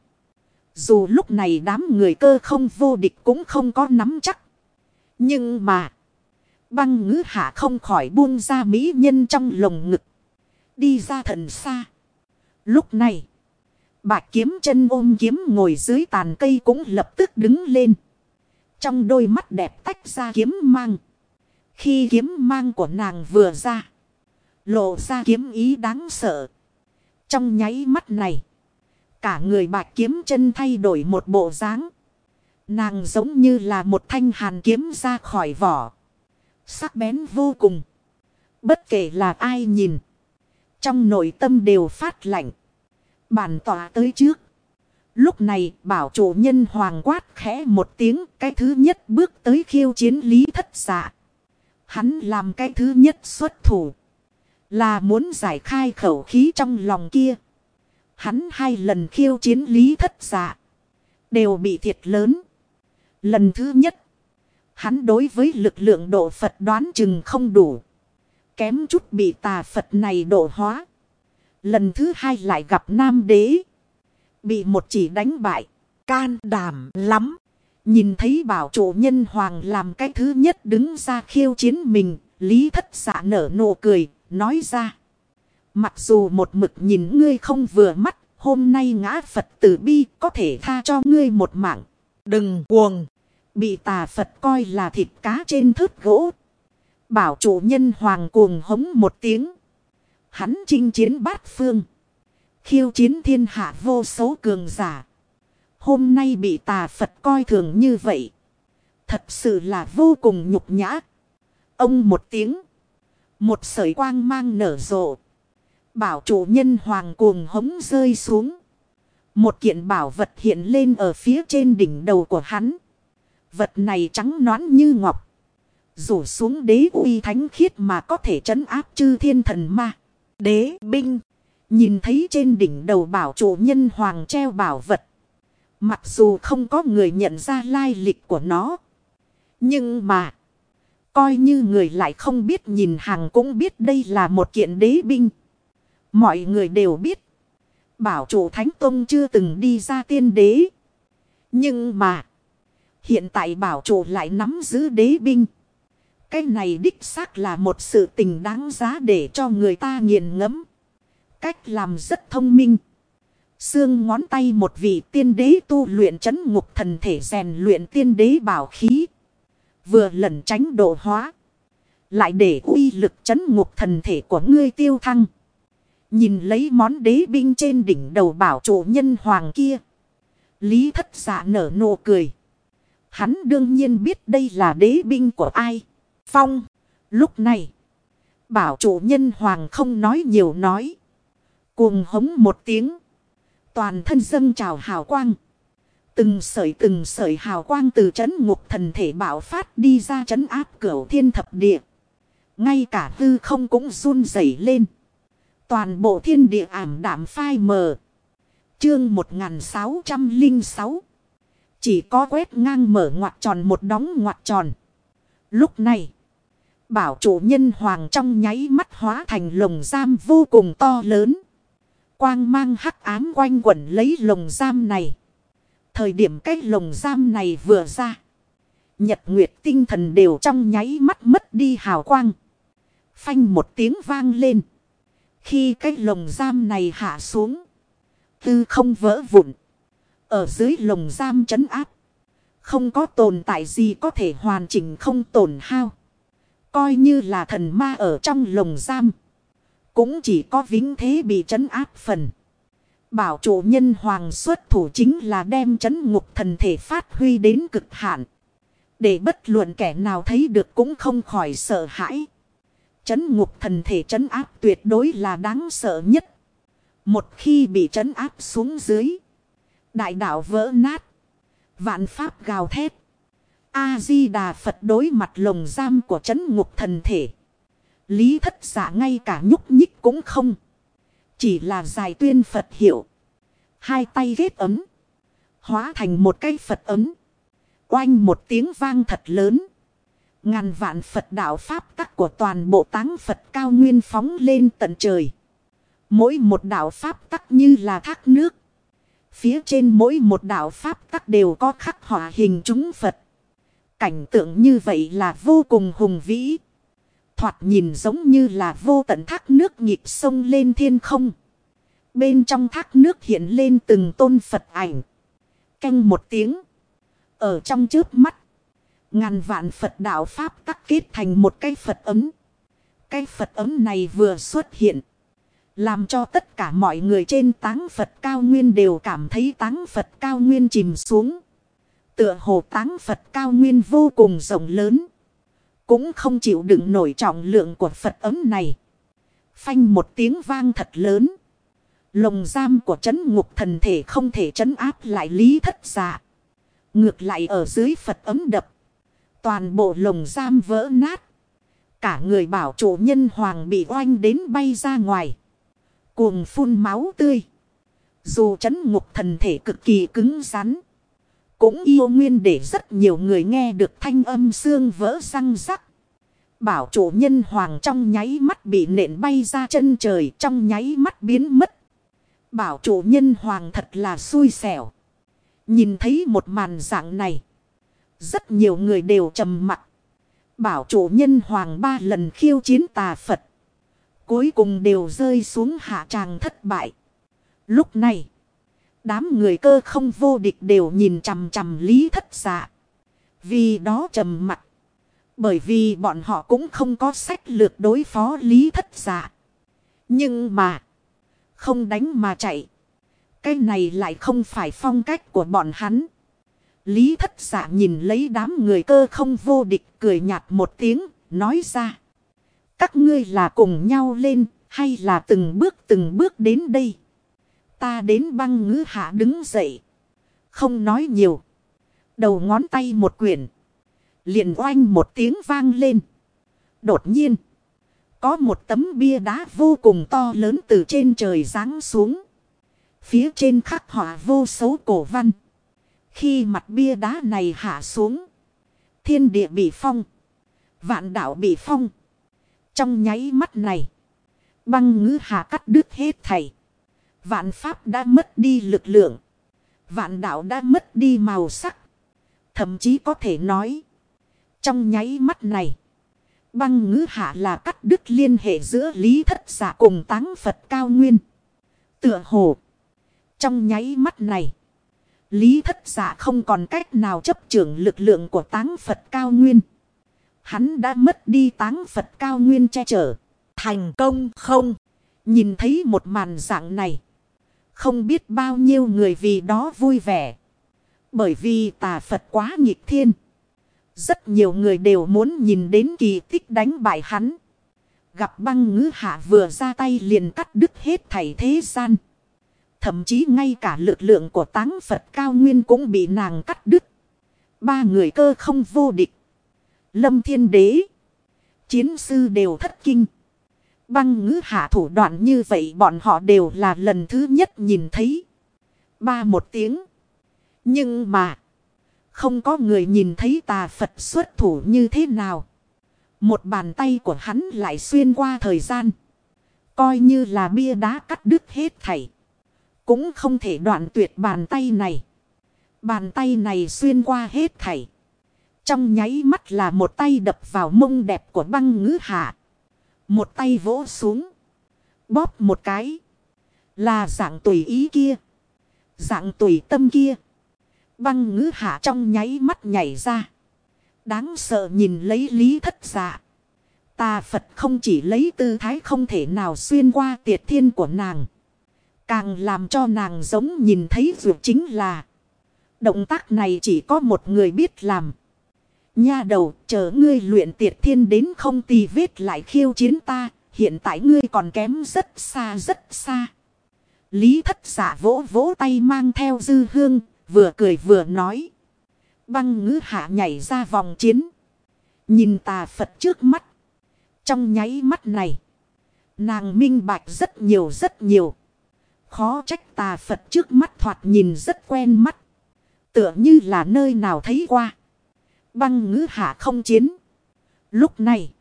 Dù lúc này đám người cơ không vô địch cũng không có nắm chắc. Nhưng mà, Băng Ngữ Hạ không khỏi buông ra mỹ nhân trong lồng ngực. Đi ra thần xa. Lúc này, Bạch Kiếm Chân ôm kiếm ngồi dưới tàn cây cũng lập tức đứng lên. Trong đôi mắt đẹp tách ra kiếm mang. Khi kiếm mang của nàng vừa ra, lộ ra kiếm ý đáng sợ. Trong nháy mắt này, cả người Bạch Kiếm Chân thay đổi một bộ dáng. Nàng giống như là một thanh hàn kiếm ra khỏi vỏ. Sắc bén vô cùng. Bất kể là ai nhìn, trong nội tâm đều phát lạnh. Bản tỏa tới trước. Lúc này bảo chủ nhân hoàng quát khẽ một tiếng. Cái thứ nhất bước tới khiêu chiến Lý Thất Dạ. Hắn làm cái thứ nhất xuất thủ. Là muốn giải khai khẩu khí trong lòng kia. Hắn 2 lần khiêu chiến Lý Thất Dạ. Đều bị thiệt lớn. Lần thứ nhất. Hắn đối với lực lượng độ Phật đoán chừng không đủ. Kém chút bị Tà Phật này độ hóa. Lần thứ 2 lại gặp Nam Đế. Bị một chỉ đánh bại. Can đảm lắm. Nhìn thấy bảo chủ nhân hoàng làm cái thứ nhất đứng ra khiêu chiến mình. Lý Thất Dạ nở nụ cười. Nói ra. Mặc dù một mực nhìn ngươi không vừa mắt. Hôm nay ngã Phật tử bi có thể tha cho ngươi một mạng. Đừng cuồng. Bị Tà Phật coi là thịt cá trên thớt gỗ. Bảo chủ nhân hoàng cuồng hống một tiếng. Hắn chinh chiến bát phương. Khiêu chiến thiên hạ vô số cường giả. Hôm nay bị tà Phật coi thường như vậy. Thật sự là vô cùng nhục nhã. Ông một tiếng. Một sợi quang mang nở rộ. Bảo chủ nhân hoàng cuồng hống rơi xuống. Một kiện bảo vật hiện lên ở phía trên đỉnh đầu của hắn. Vật này trắng nõn như ngọc. Rủ xuống đế uy thánh khiết mà có thể trấn áp chư thiên thần ma. Đế binh. Nhìn thấy trên đỉnh đầu bảo chủ nhân hoàng treo bảo vật. Mặc dù không có người nhận ra lai lịch của nó. Nhưng mà. Coi như người lại không biết, nhìn hàng cũng biết đây là một kiện đế binh. Mọi người đều biết. Bảo chủ Thánh Tông chưa từng đi ra tiên đế. Nhưng mà. Hiện tại bảo chủ lại nắm giữ đế binh. Cái này đích xác là một sự tình đáng giá để cho người ta nghiền ngẫm. Cách làm rất thông minh. Xương ngón tay một vị tiên đế tu luyện trấn ngục thần thể, rèn luyện tiên đế bảo khí. Vừa lẩn tránh độ hóa. Lại để uy lực trấn ngục thần thể của ngươi tiêu thăng. Nhìn lấy món đế binh trên đỉnh đầu bảo chủ nhân hoàng kia. Lý Thất Dạ nở nụ cười. Hắn đương nhiên biết đây là đế binh của ai. Phong. Lúc này. Bảo chủ nhân hoàng không nói nhiều nói. Cuồng hống một tiếng. Toàn thân dâng trào hào quang. Từng sợi hào quang từ trấn ngục thần thể bạo phát đi ra trấn áp cửu thiên thập địa. Ngay cả hư không cũng run rẩy lên. Toàn bộ thiên địa ảm đạm phai mờ. Chương 1606. Chỉ có quét ngang mở ngoặc tròn một đóng ngoặc tròn. Lúc này. Bảo chủ nhân hoàng trong nháy mắt hóa thành lồng giam vô cùng to lớn. Quang mang hắc ám quanh quẩn lấy lồng giam này. Thời điểm cái lồng giam này vừa ra. Nhật nguyệt tinh thần đều trong nháy mắt mất đi hào quang. Phanh một tiếng vang lên. Khi cái lồng giam này hạ xuống. Tư không vỡ vụn. Ở dưới lồng giam trấn áp. Không có tồn tại gì có thể hoàn chỉnh không tổn hao. Coi như là thần ma ở trong lồng giam. Cũng chỉ có vĩnh thế bị trấn áp phần. Bảo chủ nhân hoàng xuất thủ chính là đem trấn ngục thần thể phát huy đến cực hạn. Để bất luận kẻ nào thấy được cũng không khỏi sợ hãi. Trấn ngục thần thể trấn áp tuyệt đối là đáng sợ nhất. Một khi bị trấn áp xuống dưới. Đại đạo vỡ nát. Vạn pháp gào thét. A-di-đà Phật đối mặt lồng giam của trấn ngục thần thể. Lý Thất Dạ ngay cả nhúc nhích cũng không. Chỉ là giải tuyên Phật hiệu. Hai tay ghét ấm. Hóa thành một cái Phật ấm. Oanh một tiếng vang thật lớn. Ngàn vạn Phật đạo Pháp tắc của toàn bộ táng Phật cao nguyên phóng lên tận trời. Mỗi một đạo Pháp tắc như là thác nước. Phía trên mỗi một đạo Pháp tắc đều có khắc họa hình chúng Phật. Cảnh tượng như vậy là vô cùng hùng vĩ. Thoạt nhìn giống như là vô tận thác nước nhịp sông lên thiên không. Bên trong thác nước hiện lên từng tôn Phật ảnh. Canh một tiếng. Ở trong chớp mắt. Ngàn vạn Phật đạo Pháp tắc kết thành một cái Phật ấm. Cái Phật ấm này vừa xuất hiện. Làm cho tất cả mọi người trên táng Phật cao nguyên đều cảm thấy táng Phật cao nguyên chìm xuống. Tựa hồ táng Phật cao nguyên vô cùng rộng lớn. Cũng không chịu đựng nổi trọng lượng của Phật ấm này. Phanh một tiếng vang thật lớn. Lồng giam của trấn ngục thần thể không thể trấn áp lại Lý Thất Dạ. Ngược lại ở dưới Phật ấm đập. Toàn bộ lồng giam vỡ nát. Cả người bảo chủ nhân hoàng bị oanh đến bay ra ngoài. Cuồng phun máu tươi. Dù trấn ngục thần thể cực kỳ cứng rắn. Cũng yêu nguyên để rất nhiều người nghe được thanh âm xương vỡ răng rắc. Bảo chủ nhân hoàng trong nháy mắt bị nện bay ra chân trời, trong nháy mắt biến mất. Bảo chủ nhân hoàng thật là xui xẻo. Nhìn thấy một màn dạng này. Rất nhiều người đều trầm mặc. Bảo chủ nhân hoàng 3 lần khiêu chiến tà Phật. Cuối cùng đều rơi xuống hạ tràng thất bại. Lúc này. Đám người cơ không vô địch đều nhìn chằm chằm Lý Thất Dạ. Vì đó trầm mặc. Bởi vì bọn họ cũng không có sách lược đối phó Lý Thất Dạ. Nhưng mà. Không đánh mà chạy. Cái này lại không phải phong cách của bọn hắn. Lý Thất Dạ nhìn lấy đám người cơ không vô địch, cười nhạt một tiếng, nói ra. Các ngươi là cùng nhau lên, hay là từng bước đến đây? Ta đến Băng Ngữ Hạ đứng dậy. Không nói nhiều. Đầu ngón tay một quyển. Liền oanh một tiếng vang lên. Đột nhiên. Có một tấm bia đá vô cùng to lớn từ trên trời giáng xuống. Phía trên khắc họa vô số cổ văn. Khi mặt bia đá này hạ xuống. Thiên địa bị phong. Vạn đạo bị phong. Trong nháy mắt này. Băng Ngữ Hạ cắt đứt hết thảy. Vạn pháp đã mất đi lực lượng. Vạn đạo đã mất đi màu sắc. Thậm chí có thể nói. Trong nháy mắt này. Băng Ngữ Hạ là cắt đứt liên hệ giữa Lý Thất Dạ cùng Táng Phật Cao Nguyên. Tựa hồ. Trong nháy mắt này. Lý Thất Dạ không còn cách nào chấp chưởng lực lượng của Táng Phật Cao Nguyên. Hắn đã mất đi Táng Phật Cao Nguyên che chở. Thành công không? Nhìn thấy một màn dạng này. Không biết bao nhiêu người vì đó vui vẻ. Bởi vì tà Phật quá nghịch thiên. Rất nhiều người đều muốn nhìn đến kỳ tích đánh bại hắn. Gặp Băng Ngữ Hạ vừa ra tay liền cắt đứt hết thảy thế gian. Thậm chí ngay cả lực lượng của Táng Phật Cao Nguyên cũng bị nàng cắt đứt. Ba người cơ không vô địch. Lâm Thiên Đế. Chiến sư đều thất kinh. Băng Ngữ Hạ thủ đoạn như vậy bọn họ đều là lần thứ nhất nhìn thấy. Ba một tiếng. Nhưng mà. Không có người nhìn thấy tà Phật xuất thủ như thế nào. Một bàn tay của hắn lại xuyên qua thời gian. Coi như là bia đá cắt đứt hết thảy. Cũng không thể đoạn tuyệt bàn tay này. Bàn tay này xuyên qua hết thảy. Trong nháy mắt là một tay đập vào mông đẹp của Băng Ngữ Hạ. Một tay vỗ xuống. Bóp một cái. Là dạng tùy ý kia. Dạng tùy tâm kia. Băng Ngữ Hạ trong nháy mắt nhảy ra. Đáng sợ nhìn lấy Lý Thất Dạ. Tà Phật không chỉ lấy tư thái không thể nào xuyên qua tiệt thiên của nàng. Càng làm cho nàng giống nhìn thấy vượt chính là. Động tác này chỉ có một người biết làm. Nha đầu, chờ ngươi luyện tiệt thiên đến không tì vết lại khiêu chiến ta. Hiện tại ngươi còn kém rất xa rất xa. Lý Thất Dạ vỗ vỗ tay mang theo dư hương. Vừa cười vừa nói. Băng Ngữ Hạ nhảy ra vòng chiến. Nhìn tà Phật trước mắt. Trong nháy mắt này. Nàng minh bạch rất nhiều rất nhiều. Khó trách tà Phật trước mắt thoạt nhìn rất quen mắt. Tựa như là nơi nào thấy qua. Băng Ngữ Hạ không chiến. Lúc này.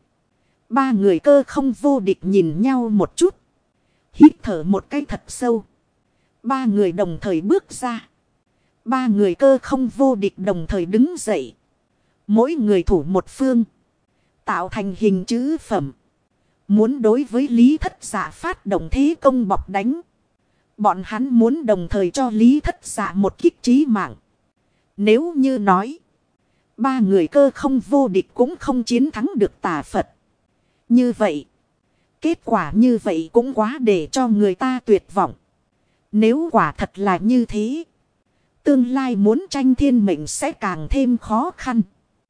Ba người cơ không vô địch nhìn nhau một chút. Hít thở một cái thật sâu. Ba người đồng thời bước ra. Ba người cơ không vô địch đồng thời đứng dậy. Mỗi người thủ một phương. Tạo thành hình chữ phẩm. Muốn đối với Lý Thất Dạ phát động thế công bọc đánh. Bọn hắn muốn đồng thời cho Lý Thất Dạ một kích chí mạng. Nếu như nói. Ba người cơ không vô địch cũng không chiến thắng được tà Phật. Như vậy. Kết quả như vậy cũng quá để cho người ta tuyệt vọng. Nếu quả thật là như thế. Tương lai muốn tranh thiên mệnh sẽ càng thêm khó khăn.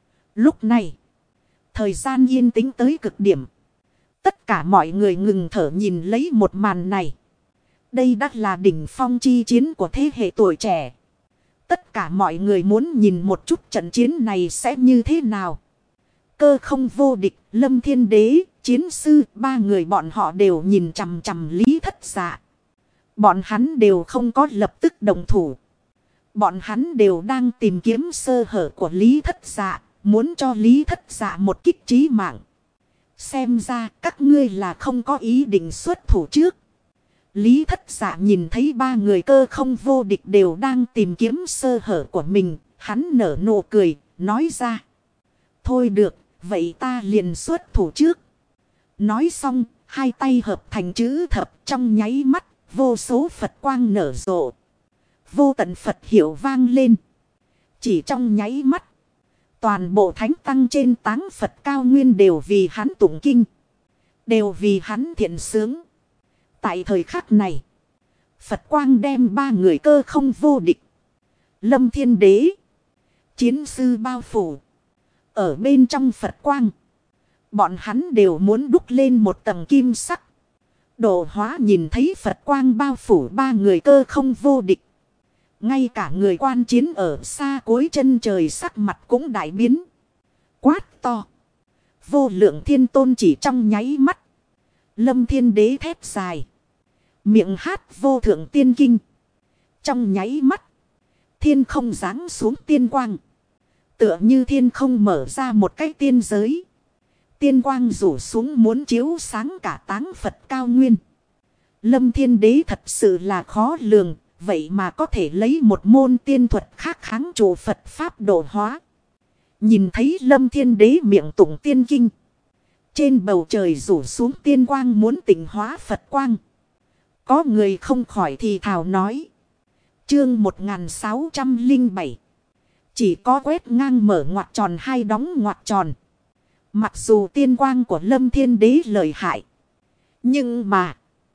Lúc này. Thời gian yên tĩnh tới cực điểm. Tất cả mọi người ngừng thở nhìn lấy một màn này. Đây đã là đỉnh phong chi chiến của thế hệ tuổi trẻ. Tất cả mọi người muốn nhìn một chút trận chiến này sẽ như thế nào. Cơ không vô địch, Lâm Thiên Đế, chiến sư, ba người bọn họ đều nhìn chằm chằm Lý Thất Dạ. Bọn hắn đều không có lập tức đồng thủ. Bọn hắn đều đang tìm kiếm sơ hở của Lý Thất Dạ, muốn cho Lý Thất Dạ một kích chí mạng. Xem ra các ngươi là không có ý định xuất thủ trước. Lý Thất Dạ nhìn thấy ba người cơ không vô địch đều đang tìm kiếm sơ hở của mình. Hắn nở nụ cười, nói ra. Thôi được, vậy ta liền xuất thủ trước. Nói xong, hai tay hợp thành chữ thập trong nháy mắt, vô số Phật quang nở rộ. Vô tận Phật hiệu vang lên. Chỉ trong nháy mắt. Toàn bộ thánh tăng trên Táng Phật Cao Nguyên đều vì hắn tụng kinh. Đều vì hắn thiện sướng. Tại thời khắc này. Phật quang đem ba người cơ không vô địch, Lâm Thiên Đế, chiến sư bao phủ. Ở bên trong Phật quang, bọn hắn đều muốn đúc lên một tầng kim sắc. Độ hóa nhìn thấy Phật quang bao phủ ba người cơ không vô địch. Ngay cả người quan chiến ở xa cuối chân trời sắc mặt cũng đại biến. Quát to. Vô lượng thiên tôn chỉ trong nháy mắt. Lâm Thiên Đế thét dài. Miệng hát vô thượng tiên kinh. Trong nháy mắt. Thiên không giáng xuống tiên quang. Tựa như thiên không mở ra một cái tiên giới. Tiên quang rủ xuống muốn chiếu sáng cả táng Phật cao nguyên. Lâm Thiên Đế thật sự là khó lường. Vậy mà có thể lấy một môn tiên thuật khác kháng trụ Phật Pháp độ hóa. Nhìn thấy Lâm Thiên Đế miệng tụng tiên kinh. Trên bầu trời rủ xuống tiên quang muốn tịnh hóa Phật quang. Có người không khỏi thì thào nói. Chương 1607. Chỉ có quét ngang mở ngoặc tròn hay đóng ngoặc tròn. Mặc dù tiên quang của Lâm Thiên Đế lợi hại. Nhưng mà.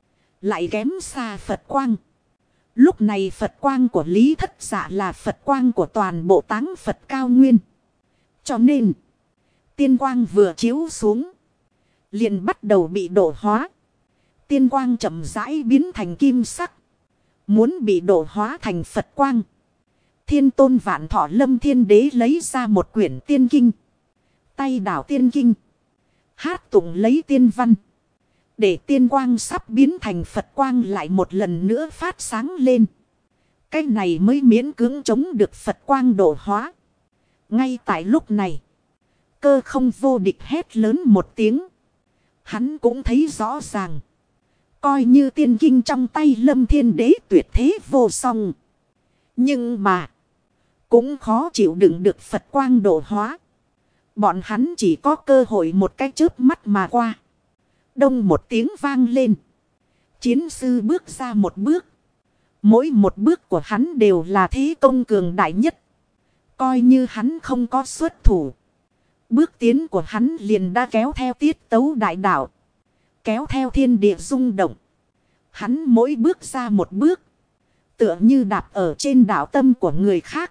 Lại kém xa Phật quang. Lúc này Phật quang của Lý Thất Dạ là Phật quang của toàn bộ táng Phật cao nguyên. Cho nên. Tiên quang vừa chiếu xuống. Liền bắt đầu bị độ hóa. Tiên quang chậm rãi biến thành kim sắc. Muốn bị độ hóa thành Phật quang. Thiên tôn vạn thọ Lâm Thiên Đế lấy ra một quyển tiên kinh. Tay đảo tiên kinh. Hát tụng lấy tiên văn. Để tiên quang sắp biến thành Phật quang lại một lần nữa phát sáng lên. Cái này mới miễn cưỡng chống được Phật quang độ hóa. Ngay tại lúc này. Cơ không vô địch hét lớn một tiếng. Hắn cũng thấy rõ ràng. Coi như tiên kinh trong tay Lâm Thiên Đế tuyệt thế vô song. Nhưng mà. Cũng khó chịu đựng được Phật quang độ hóa. Bọn hắn chỉ có cơ hội một cái chớp mắt mà qua. Đông một tiếng vang lên. Chiến sư bước ra một bước. Mỗi một bước của hắn đều là thế công cường đại nhất. Coi như hắn không có xuất thủ. Bước tiến của hắn liền đã kéo theo tiết tấu đại đạo. Kéo theo thiên địa rung động. Hắn mỗi bước ra một bước. Tựa như đạp ở trên đạo tâm của người khác.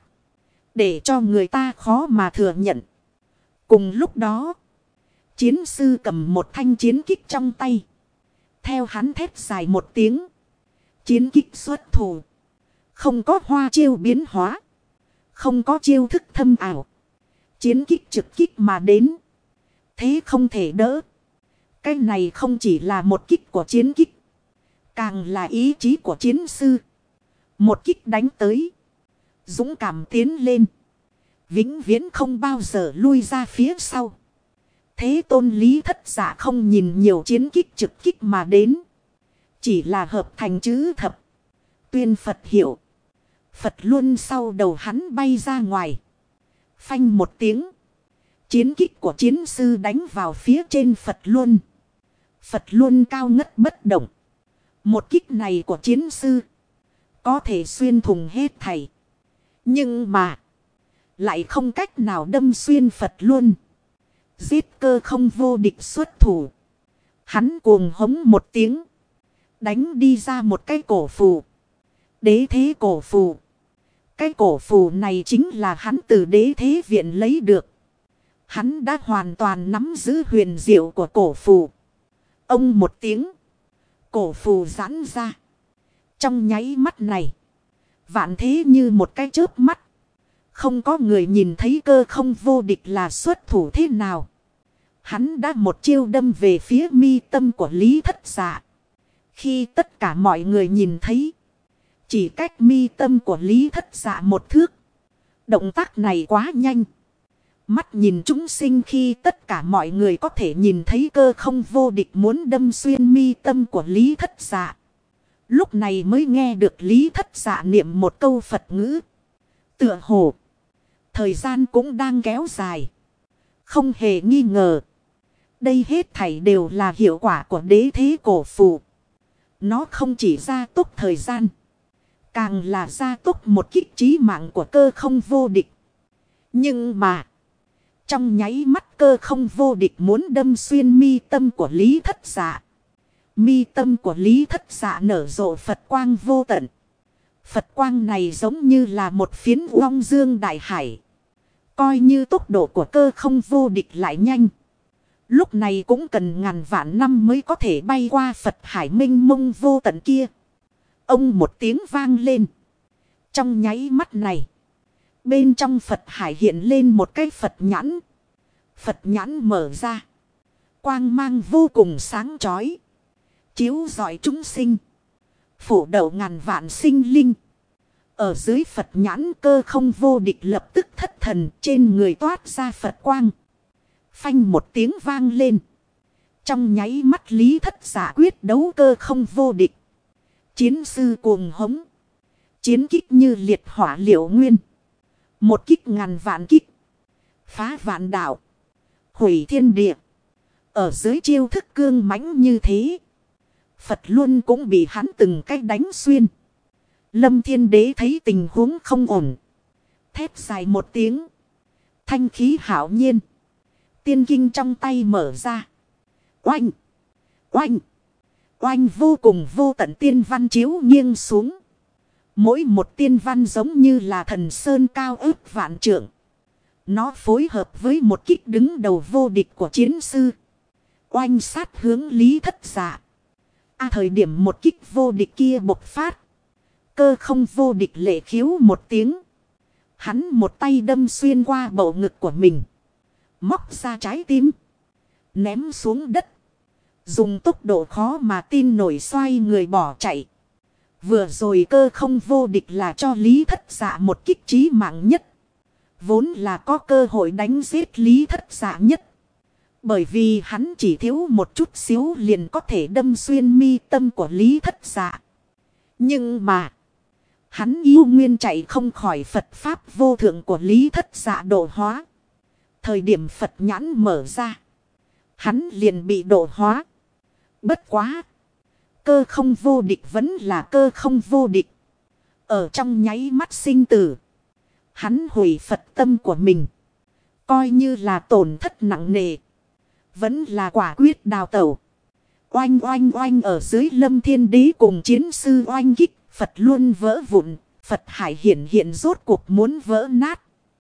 Để cho người ta khó mà thừa nhận. Cùng lúc đó. Chiến sư cầm một thanh chiến kích trong tay. Theo hắn thét dài một tiếng. Chiến kích xuất thủ. Không có hoa chiêu biến hóa. Không có chiêu thức thâm ảo. Chiến kích trực kích mà đến. Thế không thể đỡ. Cái này không chỉ là một kích của chiến kích. Càng là ý chí của chiến sư. Một kích đánh tới. Dũng cảm tiến lên. Vĩnh viễn không bao giờ lui ra phía sau. Thế tôn Lý Thất Dạ không nhìn nhiều chiến kích trực kích mà đến. Chỉ là hợp thành chữ thập. Tuyên Phật hiệu. Phật Luân sau đầu hắn bay ra ngoài. Phanh một tiếng. Chiến kích của chiến sư đánh vào phía trên Phật Luân. Phật Luân cao ngất bất động. Một kích này của chiến sư. Có thể xuyên thủng hết thảy. Nhưng mà. Lại không cách nào đâm xuyên Phật Luân. Giết cơ không vô địch xuất thủ. Hắn cuồng hống một tiếng. Đánh đi ra một cái cổ phù. Đế thế cổ phù. Cái cổ phù này chính là hắn từ đế thế viện lấy được. Hắn đã hoàn toàn nắm giữ huyền diệu của cổ phù. Ông một tiếng. Cổ phù giãn ra. Trong nháy mắt này. Vạn thế như một cái chớp mắt. Không có người nhìn thấy cơ không vô địch là xuất thủ thế nào. Hắn đã một chiêu đâm về phía mi tâm của Lý Thất Dạ. Khi tất cả mọi người nhìn thấy. Chỉ cách mi tâm của Lý Thất Dạ một thước. Động tác này quá nhanh. Mắt nhìn chúng sinh khi tất cả mọi người có thể nhìn thấy cơ không vô địch muốn đâm xuyên mi tâm của Lý Thất Dạ. Lúc này mới nghe được Lý Thất Dạ niệm một câu Phật ngữ. Tựa hồ. Thời gian cũng đang kéo dài. Không hề nghi ngờ. Đây hết thảy đều là hiệu quả của đế thế cổ phù. Nó không chỉ gia tốc thời gian. Càng là gia tốc một kích chí mạng của cơ không vô địch. Nhưng mà. Trong nháy mắt cơ không vô địch muốn đâm xuyên mi tâm của Lý Thất Dạ. Mi tâm của Lý Thất Dạ nở rộ Phật quang vô tận. Phật quang này giống như là một phiến uông dương đại hải. Coi như tốc độ của cơ không vô địch lại nhanh. Lúc này cũng cần ngàn vạn năm mới có thể bay qua Phật hải minh mông vô tận kia. Ông một tiếng vang lên. Trong nháy mắt này. Bên trong Phật hải hiện lên một cái Phật nhãn. Phật nhãn mở ra. Quang mang vô cùng sáng chói. Chiếu rọi chúng sinh. Phủ đầu ngàn vạn sinh linh. Ở dưới Phật nhãn cơ không vô địch lập tức thất thần, trên người toát ra Phật quang. Phanh một tiếng vang lên. Trong nháy mắt Lý Thất Dạ quyết đấu cơ không vô địch. Chiến sư cuồng hống. Chiến kích như liệt hỏa liệu nguyên. Một kích ngàn vạn kích. Phá vạn đạo. Hủy thiên địa. Ở dưới chiêu thức cương mãnh như thế. Phật luôn cũng bị hắn từng cách đánh xuyên. Lâm Thiên Đế thấy tình huống không ổn. Thét dài một tiếng. Thanh khí hảo nhiên. Tiên kinh trong tay mở ra. Oanh. Oanh. Oanh vô cùng vô tận tiên văn chiếu nghiêng xuống. Mỗi một tiên văn giống như là thần sơn cao ước vạn trượng. Nó phối hợp với một kích đứng đầu vô địch của chiến sư. Oanh sát hướng Lý Thất Dạ. Thời điểm một kích vô địch kia bộc phát. Cơ không vô địch lệ khiếu một tiếng. Hắn một tay đâm xuyên qua bầu ngực của mình. Móc ra trái tim. Ném xuống đất. Dùng tốc độ khó mà tin nổi xoay người bỏ chạy. Vừa rồi cơ không vô địch là cho Lý Thất Dạ một kích chí mạng nhất. Vốn là có cơ hội đánh giết Lý Thất Dạ nhất. Bởi vì hắn chỉ thiếu một chút xíu liền có thể đâm xuyên mi tâm của Lý Thất Dạ. Nhưng mà. Hắn yêu nguyên chạy không khỏi Phật Pháp vô thượng của Lý Thất Dạ độ hóa. Thời điểm Phật nhãn mở ra. Hắn liền bị độ hóa. Bất quá. Cơ không vô địch vẫn là cơ không vô địch. Ở trong nháy mắt sinh tử. Hắn hủy Phật tâm của mình. Coi như là tổn thất nặng nề. Vẫn là quả quyết đào tẩu. Oanh oanh oanh ở dưới Lâm Thiên Đế cùng chiến sư oanh kích. Phật luôn vỡ vụn. Phật hải hiện rốt cuộc muốn vỡ nát.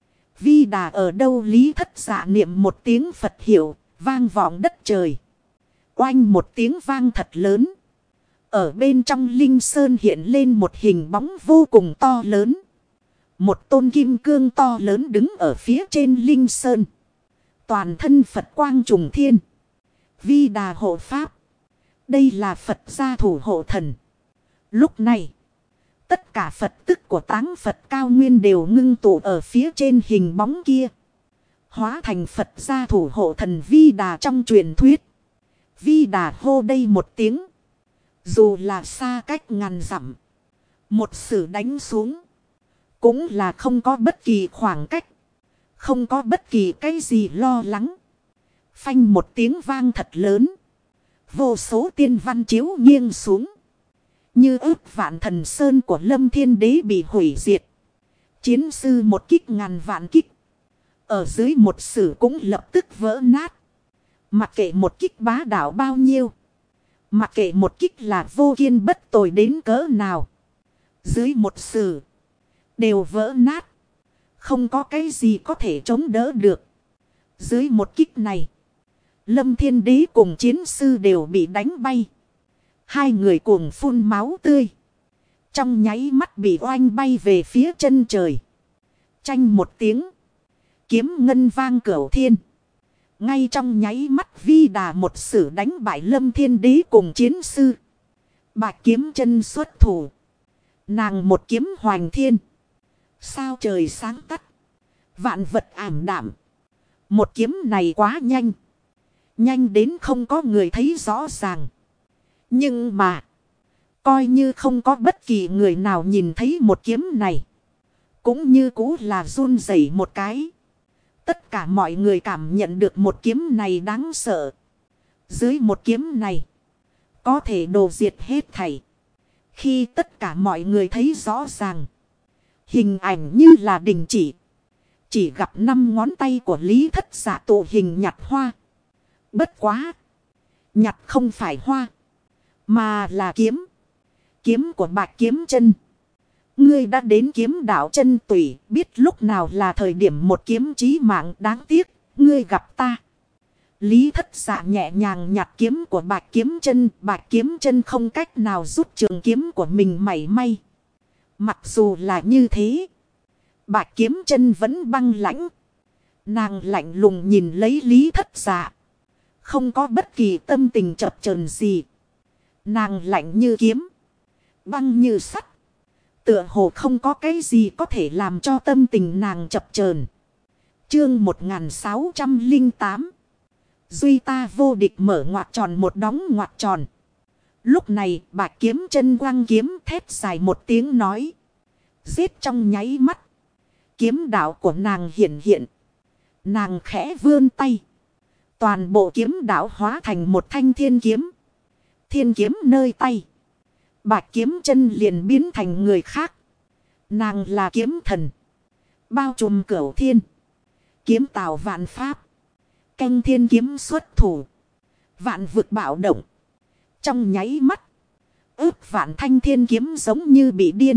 Vi đà ở đâu Lý Thất Dạ niệm một tiếng Phật hiệu. Vang vọng đất trời. Oanh một tiếng vang thật lớn. Ở bên trong Linh Sơn hiện lên một hình bóng vô cùng to lớn. Một tôn kim cương to lớn đứng ở phía trên Linh Sơn. Toàn thân Phật quang trùng thiên. Vi đà hộ pháp. Đây là Phật gia thủ hộ thần. Lúc này. Tất cả Phật tức của táng Phật cao nguyên đều ngưng tụ ở phía trên hình bóng kia. Hóa thành Phật gia thủ hộ thần Vi đà trong truyền thuyết. Vi đà hô đây một tiếng. Dù là xa cách ngàn dặm. Một sử đánh xuống. Cũng là không có bất kỳ khoảng cách. Không có bất kỳ cái gì lo lắng. Phanh một tiếng vang thật lớn. Vô số tiên văn chiếu nghiêng xuống. Như ước vạn thần sơn của Lâm Thiên Đế bị hủy diệt. Chiến sư một kích ngàn vạn kích. Ở dưới một sử cũng lập tức vỡ nát. Mặc kệ một kích bá đạo bao nhiêu. Mặc kệ một kích là vô kiên bất tồi đến cỡ nào. Dưới một sử. Đều vỡ nát. Không có cái gì có thể chống đỡ được. Dưới một kích này. Lâm Thiên Đế cùng chiến sư đều bị đánh bay. Hai người cuồng phun máu tươi. Trong nháy mắt bị oanh bay về phía chân trời. Chanh một tiếng. Kiếm ngân vang cửu thiên. Ngay trong nháy mắt Vi đà một sử đánh bại Lâm Thiên Đế cùng chiến sư. Bạch kiếm chân xuất thủ. Nàng một kiếm hoành thiên. Sao trời sáng tắt. Vạn vật ảm đạm. Một kiếm này quá nhanh. Nhanh đến không có người thấy rõ ràng. Nhưng mà. Coi như không có bất kỳ người nào nhìn thấy một kiếm này. Cũng như cũ là run rẩy một cái. Tất cả mọi người cảm nhận được một kiếm này đáng sợ. Dưới một kiếm này. Có thể đồ diệt hết thảy. Khi tất cả mọi người thấy rõ ràng. Hình ảnh như là đình chỉ. Chỉ gặp 5 ngón tay của Lý Thất Dạ tụ hình nhặt hoa. Bất quá. Nhặt không phải hoa. Mà là kiếm. Kiếm của Bạch Kiếm Chân. Ngươi đã đến kiếm đạo chân tủy, biết lúc nào là thời điểm một kiếm chí mạng, đáng tiếc, ngươi gặp ta. Lý Thất Dạ nhẹ nhàng nhặt kiếm của Bạch Kiếm Chân, Bạch Kiếm Chân không cách nào rút trường kiếm của mình mảy may. Mặc dù là như thế, Bạch Kiếm Chân vẫn băng lãnh. Nàng lạnh lùng nhìn lấy Lý Thất Dạ, không có bất kỳ tâm tình chập chờn gì. Nàng lạnh như kiếm, băng như sắt. Tựa hồ không có cái gì có thể làm cho tâm tình nàng chập chờn. Chương 1608. Duy ta vô địch mở ngoặc tròn một đóng ngoặc tròn. Lúc này Bạch Kiếm Chân quăng kiếm thét dài một tiếng nói. Giết trong nháy mắt. Kiếm đạo của nàng hiện hiện. Nàng khẽ vươn tay. Toàn bộ kiếm đạo hóa thành một thanh thiên kiếm. Thiên kiếm nơi tay. Bạch Kiếm Chân liền biến thành người khác. Nàng là kiếm thần. Bao trùm cửu thiên. Kiếm tào vạn pháp. Canh thiên kiếm xuất thủ. Vạn vực bạo động. Trong nháy mắt. Ước vạn thanh thiên kiếm giống như bị điên.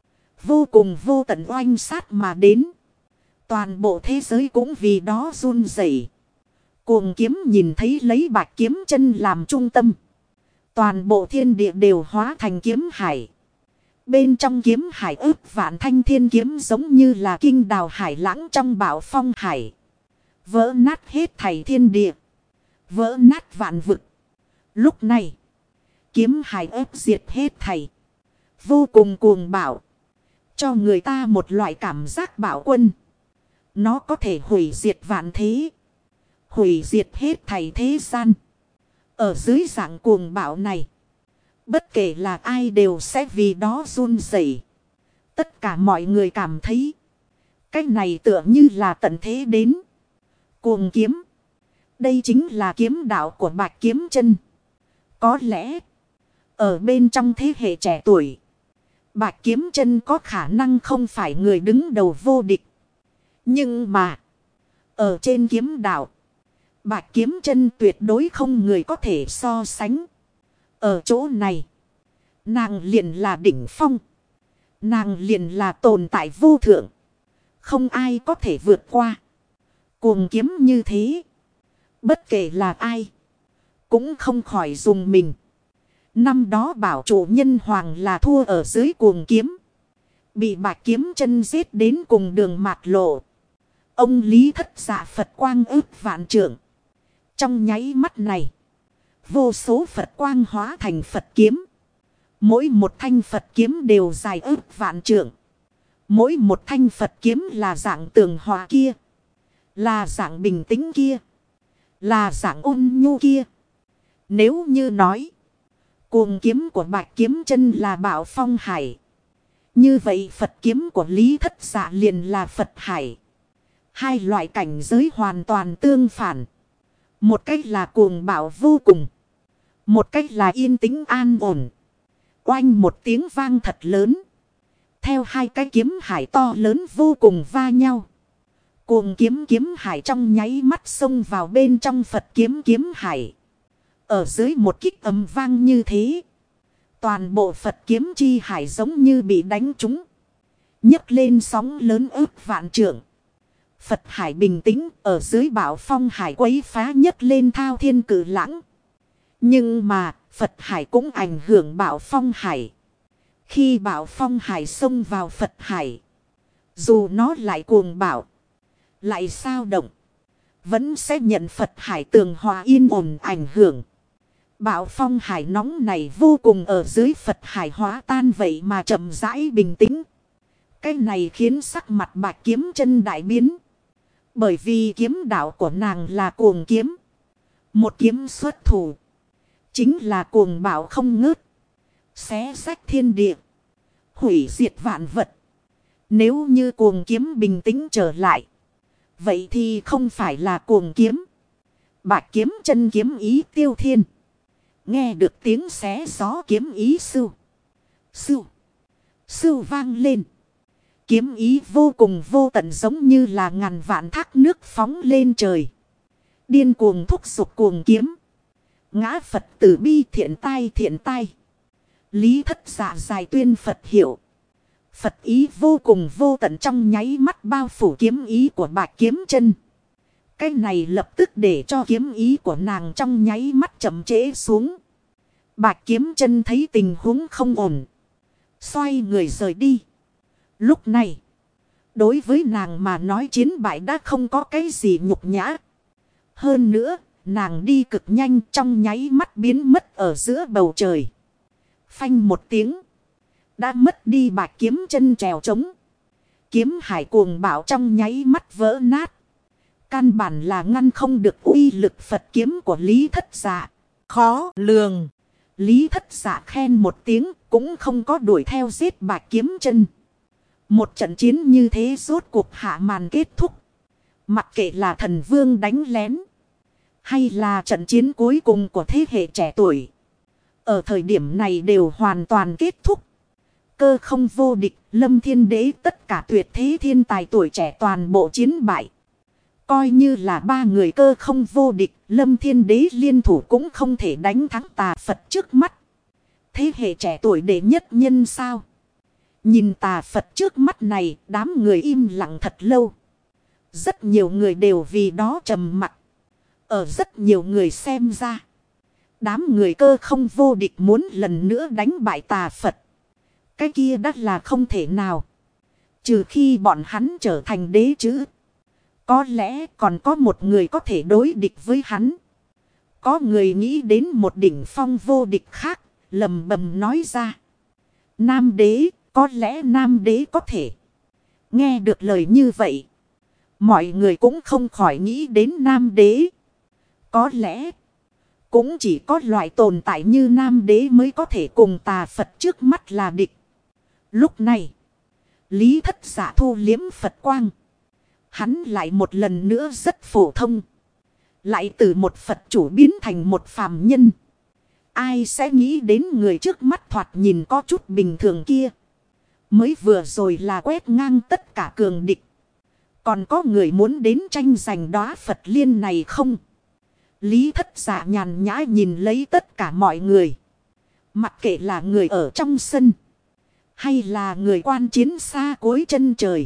Vô cùng vô tận oanh sát mà đến. Toàn bộ thế giới cũng vì đó run rẩy. Cuồng kiếm nhìn thấy lấy Bạch Kiếm Chân làm trung tâm. Toàn bộ thiên địa đều hóa thành kiếm hải. Bên trong kiếm hải ước vạn thanh thiên kiếm giống như là kinh đào hải lãng trong bão phong hải. Vỡ nát hết thảy thiên địa. Vỡ nát vạn vực. Lúc này, kiếm hải ép diệt hết thảy. Vô cùng cuồng bạo. Cho người ta một loại cảm giác bạo quân. Nó có thể hủy diệt vạn thế. Hủy diệt hết thảy thế gian. Ở dưới dạng cuồng bạo này, bất kể là ai đều sẽ vì đó run rẩy. Tất cả mọi người cảm thấy cái này tựa như là tận thế đến. Cuồng kiếm. Đây chính là kiếm đạo của Bạch Kiếm Chân. Có lẽ ở bên trong thế hệ trẻ tuổi, Bạch Kiếm Chân có khả năng không phải người đứng đầu vô địch. Nhưng mà ở trên kiếm đạo, Bạch Kiếm Chân tuyệt đối không người có thể so sánh. Ở chỗ này, nàng liền là đỉnh phong. Nàng liền là tồn tại vô thượng. Không ai có thể vượt qua. Cuồng kiếm như thế, bất kể là ai, cũng không khỏi dùng mình. Năm đó bảo chủ nhân hoàng là thua ở dưới cuồng kiếm. Bị Bạch Kiếm Chân giết đến cùng đường mạt lộ. Ông Lý Thất Dạ Phật quang ước vạn trượng. Trong nháy mắt này, vô số Phật quang hóa thành Phật kiếm. Mỗi một thanh Phật kiếm đều dài ước vạn trượng. Mỗi một thanh Phật kiếm là dạng tường hòa kia. Là dạng bình tĩnh kia. Là dạng ôn nhu kia. Nếu như nói, cuồng kiếm của Bạch Kiếm Chân là bạo phong hải. Như vậy Phật kiếm của Lý Thất Dạ liền là Phật hải. Hai loại cảnh giới hoàn toàn tương phản. Một cách là cuồng bạo vô cùng. Một cách là yên tĩnh an ổn. Oanh một tiếng vang thật lớn. Theo hai cái kiếm hải to lớn vô cùng va nhau. Cuồng kiếm kiếm hải trong nháy mắt xông vào bên trong Phật kiếm kiếm hải. Ở dưới một kích ầm vang như thế, toàn bộ Phật kiếm chi hải giống như bị đánh trúng. Nhấc lên sóng lớn ước vạn trượng. Phật hải bình tĩnh, ở dưới bão phong hải quấy phá nhấc lên thao thiên cử lãng. Nhưng mà Phật hải cũng ảnh hưởng bão phong hải. Khi bão phong hải xông vào Phật hải, dù nó lại cuồng bạo, lại sao động, vẫn sẽ nhận Phật hải tường hòa yên ổn ảnh hưởng. Bão phong hải nóng này vô cùng ở dưới Phật hải hóa tan vậy mà chậm rãi bình tĩnh. Cái này khiến sắc mặt Bạch Kiếm Chân đại biến. Bởi vì kiếm đạo của nàng là cuồng kiếm. Một kiếm xuất thủ, chính là cuồng bạo không ngớt. Xé rách thiên địa, hủy diệt vạn vật. Nếu như cuồng kiếm bình tĩnh trở lại, vậy thì không phải là cuồng kiếm. Bạch Kiếm Chân kiếm ý tiêu thiên. Nghe được tiếng xé gió kiếm ý sưu, sưu, sưu vang lên. Kiếm ý vô cùng vô tận giống như là ngàn vạn thác nước phóng lên trời. Điên cuồng thúc giục cuồng kiếm. Ngã Phật tử bi thiện tai thiện tai. Lý Thất Dạ dài tuyên Phật hiệu. Phật ý vô cùng vô tận trong nháy mắt bao phủ kiếm ý của Bạch Kiếm Chân. Cái này lập tức để cho kiếm ý của nàng trong nháy mắt chậm trễ xuống. Bạch Kiếm Chân thấy tình huống không ổn, xoay người rời đi. Lúc này, đối với nàng mà nói chiến bại đã không có cái gì nhục nhã. Hơn nữa, nàng đi cực nhanh trong nháy mắt biến mất ở giữa bầu trời. Phanh một tiếng, đã mất đi Bạch Kiếm Chân trèo trống. Kiếm hải cuồng bạo trong nháy mắt vỡ nát. Căn bản là ngăn không được uy lực Phật kiếm của Lý Thất Dạ. Khó lường. Lý Thất Dạ khen một tiếng cũng không có đuổi theo giết Bạch Kiếm Chân. Một trận chiến như thế rốt cuộc hạ màn kết thúc. Mặc kệ là thần vương đánh lén, hay là trận chiến cuối cùng của thế hệ trẻ tuổi, ở thời điểm này đều hoàn toàn kết thúc. Cơ không vô địch, Lâm Thiên Đế tất cả tuyệt thế thiên tài tuổi trẻ toàn bộ chiến bại. Coi như là ba người cơ không vô địch, Lâm Thiên Đế liên thủ cũng không thể đánh thắng Tà Phật trước mắt. Thế hệ trẻ tuổi đệ nhất nhân sao? Nhìn Tà Phật trước mắt này, đám người im lặng thật lâu. Rất nhiều người đều vì đó trầm mặc. Ở rất nhiều người xem ra, đám người cơ không vô địch muốn lần nữa đánh bại Tà Phật, cái kia đắt là không thể nào. Trừ khi bọn hắn trở thành đế chứ. Có lẽ còn có một người có thể đối địch với hắn. Có người nghĩ đến một đỉnh phong vô địch khác, lầm bầm nói ra. Nam đế, có lẽ nam đế có thể. Nghe được lời như vậy, mọi người cũng không khỏi nghĩ đến nam đế. Có lẽ cũng chỉ có loại tồn tại như nam đế mới có thể cùng Tà Phật trước mắt là địch. Lúc này, Lý Thất Dạ thu liếm Phật quang. Hắn lại một lần nữa rất phổ thông. Lại từ một Phật chủ biến thành một phàm nhân. Ai sẽ nghĩ đến người trước mắt thoạt nhìn có chút bình thường kia. Mới vừa rồi là quét ngang tất cả cường địch. Còn có người muốn đến tranh giành đóa Phật liên này không? Lý Thất Dạ nhàn nhã nhìn lấy tất cả mọi người. Mặc kệ là người ở trong sân, hay là người quan chiến xa cuối chân trời,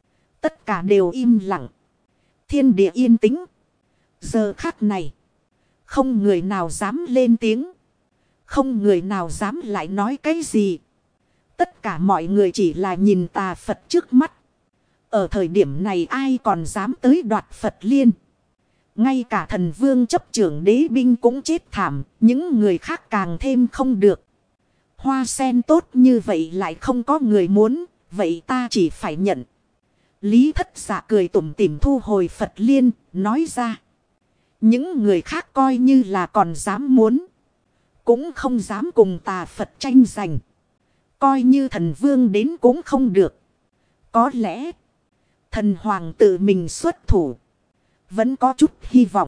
tất cả đều im lặng. Thiên địa yên tĩnh. Giờ khắc này, không người nào dám lên tiếng. Không người nào dám lại nói cái gì. Tất cả mọi người chỉ là nhìn Tà Phật trước mắt. Ở thời điểm này ai còn dám tới đoạt Phật liên. Ngay cả thần vương chấp trưởng đế binh cũng chết thảm. Những người khác càng thêm không được. Hoa sen tốt như vậy lại không có người muốn. Vậy ta chỉ phải nhận. Lý Thất Dạ cười tủm tỉm thu hồi Phật liên, nói ra. Những người khác coi như là còn dám muốn, cũng không dám cùng Tà Phật tranh giành. Coi như thần vương đến cũng không được. Có lẽ thần hoàng tự mình xuất thủ, vẫn có chút hy vọng.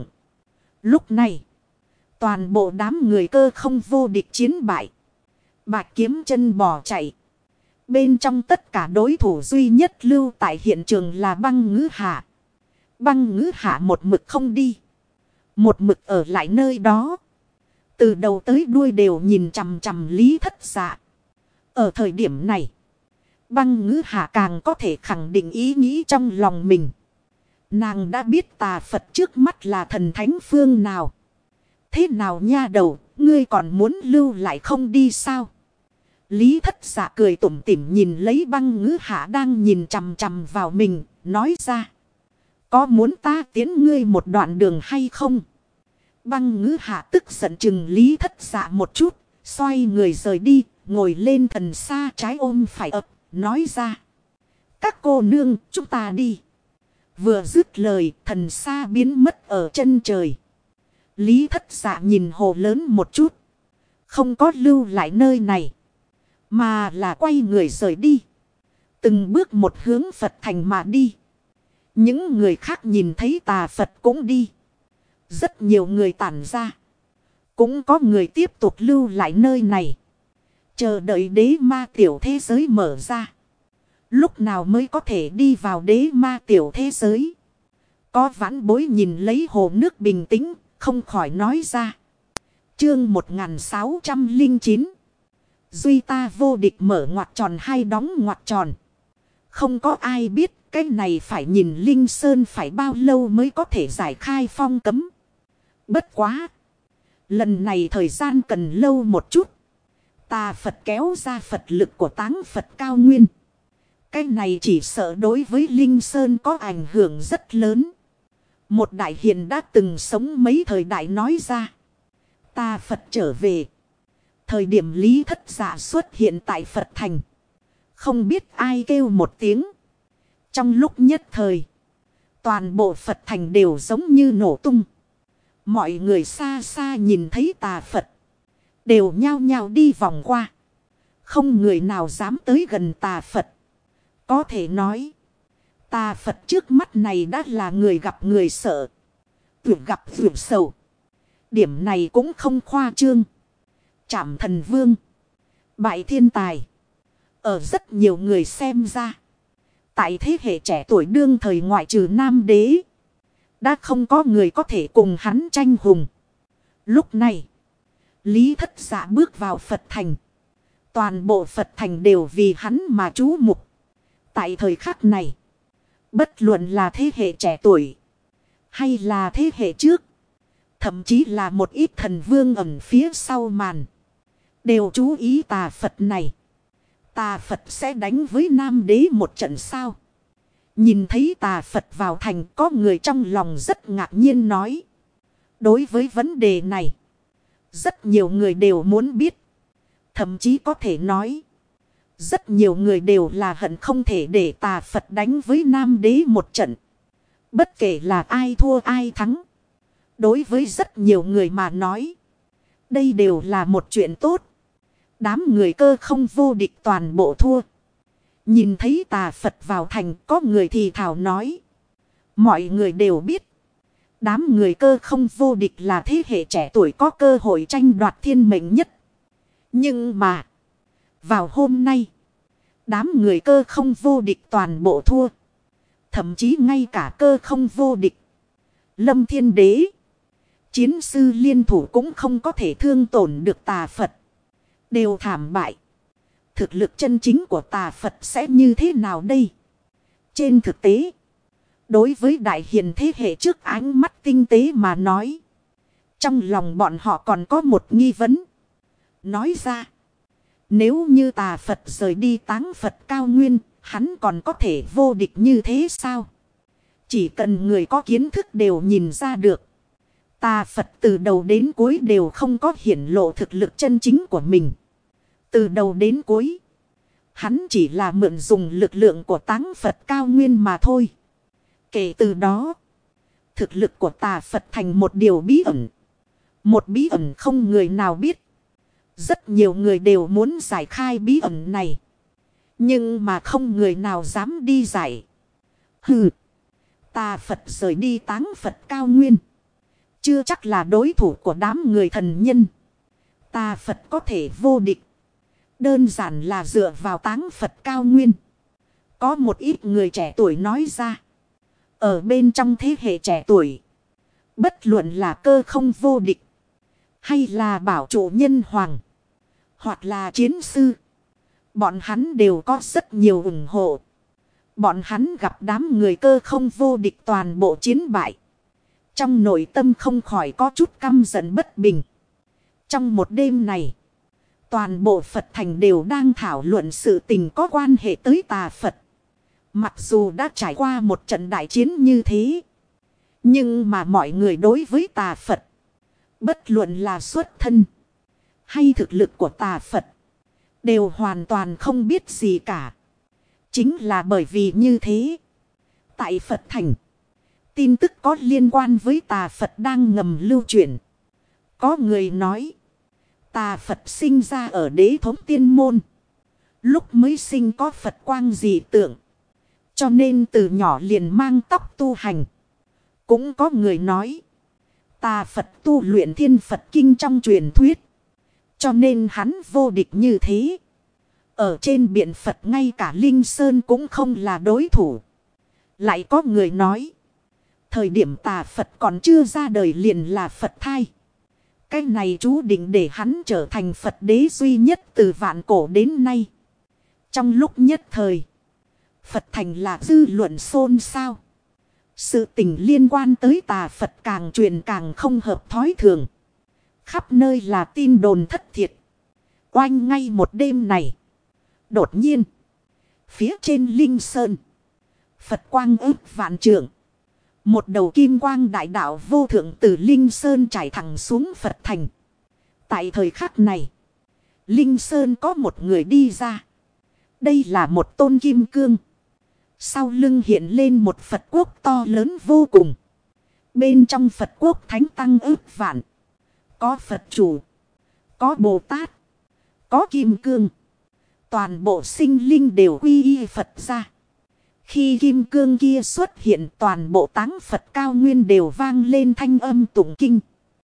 Lúc này, toàn bộ đám người cơ không vô địch chiến bại. Bạch Kiếm Chân bỏ chạy. Bên trong tất cả đối thủ duy nhất lưu tại hiện trường là Băng Ngữ Hạ. Băng Ngữ Hạ một mực không đi, một mực ở lại nơi đó. Từ đầu tới đuôi đều nhìn chằm chằm Lý Thất Dạ. Ở thời điểm này, Băng Ngữ Hạ càng có thể khẳng định ý nghĩ trong lòng mình. Nàng đã biết Tà Phật trước mắt là thần thánh phương nào. Thế nào nha đầu, ngươi còn muốn lưu lại không đi sao? Lý Thất Dạ cười tủm tỉm nhìn lấy Băng Ngữ Hạ đang nhìn chằm chằm vào mình, nói ra. Có muốn ta tiến ngươi một đoạn đường hay không? Băng Ngữ Hạ tức giận chừng Lý Thất Dạ một chút, xoay người rời đi, ngồi lên thần xa trái ôm phải ập, nói ra. Các cô nương, chúng ta đi. Vừa dứt lời, thần xa biến mất ở chân trời. Lý Thất Dạ nhìn hồ lớn một chút, không có lưu lại nơi này, mà là quay người rời đi. Từng bước một hướng Phật thành mà đi. Những người khác nhìn thấy Tà Phật cũng đi. Rất nhiều người tản ra. Cũng có người tiếp tục lưu lại nơi này. Chờ đợi đế ma tiểu thế giới mở ra. Lúc nào mới có thể đi vào đế ma tiểu thế giới? Có vãn bối nhìn lấy hồ nước bình tĩnh, không khỏi nói ra. Chương 1609. Duy ta vô địch mở ngoặc tròn hay đóng ngoặc tròn. Không có ai biết cái này phải nhìn Linh Sơn phải bao lâu mới có thể giải khai phong cấm. Bất quá. Lần này thời gian cần lâu một chút. Tà Phật kéo ra Phật lực của Táng Phật cao nguyên. Cái này chỉ sợ đối với Linh Sơn có ảnh hưởng rất lớn. Một đại hiền đã từng sống mấy thời đại nói ra. Tà Phật trở về. Thời điểm Lý Thất Dạ xuất hiện tại Phật thành. Không biết ai kêu một tiếng. Trong lúc nhất thời. Toàn bộ Phật thành đều giống như nổ tung. Mọi người xa xa nhìn thấy Tà Phật. Đều nhao nhao đi vòng qua. Không người nào dám tới gần Tà Phật. Có thể nói. Tà Phật trước mắt này đã là người gặp người sợ. Vượt gặp vượt sầu. Điểm này cũng không khoa trương. Trảm thần vương. Bại thiên tài. Ở rất nhiều người xem ra. Tại thế hệ trẻ tuổi đương thời ngoại trừ Nam Đế. Đã không có người có thể cùng hắn tranh hùng. Lúc này. Lý Thất Dạ bước vào Phật thành. Toàn bộ Phật thành đều vì hắn mà chú mục. Tại thời khắc này. Bất luận là thế hệ trẻ tuổi. Hay là thế hệ trước. Thậm chí là một ít thần vương ẩn phía sau màn. Đều chú ý Tà Phật này. Tà Phật sẽ đánh với Nam Đế một trận sao. Nhìn thấy Tà Phật vào thành, có người trong lòng rất ngạc nhiên nói. Đối với vấn đề này. Rất nhiều người đều muốn biết. Thậm chí có thể nói. Rất nhiều người đều là hận không thể để Tà Phật đánh với Nam Đế một trận. Bất kể là ai thua ai thắng. Đối với rất nhiều người mà nói. Đây đều là một chuyện tốt. Đám người cơ không vô địch toàn bộ thua. Nhìn thấy Tà Phật vào thành, có người thì thảo nói. Mọi người đều biết. Đám người cơ không vô địch là thế hệ trẻ tuổi có cơ hội tranh đoạt thiên mệnh nhất. Nhưng mà. Vào hôm nay. Đám người cơ không vô địch toàn bộ thua. Thậm chí ngay cả cơ không vô địch. Lâm Thiên Đế. Chiến sư liên thủ cũng không có thể thương tổn được Tà Phật. Đều thảm bại. Thực lực chân chính của Tà Phật sẽ như thế nào đây? Trên thực tế. Đối với đại hiền thế hệ trước ánh mắt tinh tế mà nói. Trong lòng bọn họ còn có một nghi vấn. Nói ra. Nếu như Tà Phật rời đi Táng Phật cao nguyên. Hắn còn có thể vô địch như thế sao? Chỉ cần người có kiến thức đều nhìn ra được. Tà Phật từ đầu đến cuối đều không có hiển lộ thực lực chân chính của mình. Từ đầu đến cuối. Hắn chỉ là mượn dùng lực lượng của Táng Phật cao nguyên mà thôi. Kể từ đó. Thực lực của Tà Phật thành một điều bí ẩn. Một bí ẩn không người nào biết. Rất nhiều người đều muốn giải khai bí ẩn này. Nhưng mà không người nào dám đi giải. Hừ. Tà Phật rời đi Táng Phật cao nguyên. Chưa chắc là đối thủ của đám người thần nhân. Tà Phật có thể vô địch. Đơn giản là dựa vào Táng Phật cao nguyên. Có một ít người trẻ tuổi nói ra. Ở bên trong thế hệ trẻ tuổi. Bất luận là cơ không vô địch. Hay là bảo chủ nhân hoàng. Hoặc là chiến sư. Bọn hắn đều có rất nhiều ủng hộ. Bọn hắn gặp đám người cơ không vô địch toàn bộ chiến bại. Trong nội tâm không khỏi có chút căm giận bất bình. Trong một đêm này. Toàn bộ Phật thành đều đang thảo luận sự tình có quan hệ tới Tà Phật. Mặc dù đã trải qua một trận đại chiến như thế. Nhưng mà mọi người đối với Tà Phật. Bất luận là xuất thân. Hay thực lực của Tà Phật. Đều hoàn toàn không biết gì cả. Chính là bởi vì như thế. Tại Phật thành. Tin tức có liên quan với Tà Phật đang ngầm lưu truyền. Có người nói. Tà Phật sinh ra ở Đế Thống Tiên Môn. Lúc mới sinh có Phật quang dị tượng. Cho nên từ nhỏ liền mang tóc tu hành. Cũng có người nói. Tà Phật tu luyện Thiên Phật Kinh trong truyền thuyết. Cho nên hắn vô địch như thế. Ở trên biển Phật ngay cả Linh Sơn cũng không là đối thủ. Lại có người nói. Thời điểm Tà Phật còn chưa ra đời liền là Phật thai. Cái này chú định để hắn trở thành Phật đế duy nhất từ vạn cổ đến nay. Trong lúc nhất thời, Phật thành là dư luận xôn xao. Sự tình liên quan tới tà Phật càng truyền càng không hợp thói thường. Khắp nơi là tin đồn thất thiệt. Oanh ngay một đêm này. Đột nhiên, phía trên Linh Sơn, Phật quang ức vạn trượng. Một đầu kim quang đại đạo vô thượng từ Linh Sơn trải thẳng xuống Phật thành. Tại thời khắc này, Linh Sơn có một người đi ra. Đây là một tôn kim cương. Sau lưng hiện lên một Phật quốc to lớn vô cùng. Bên trong Phật quốc thánh tăng ức vạn. Có Phật chủ, có Bồ Tát, có kim cương. Toàn bộ sinh linh đều quy y Phật ra. Khi kim cương kia xuất hiện, toàn bộ táng Phật cao nguyên đều vang lên thanh âm tụng kinh.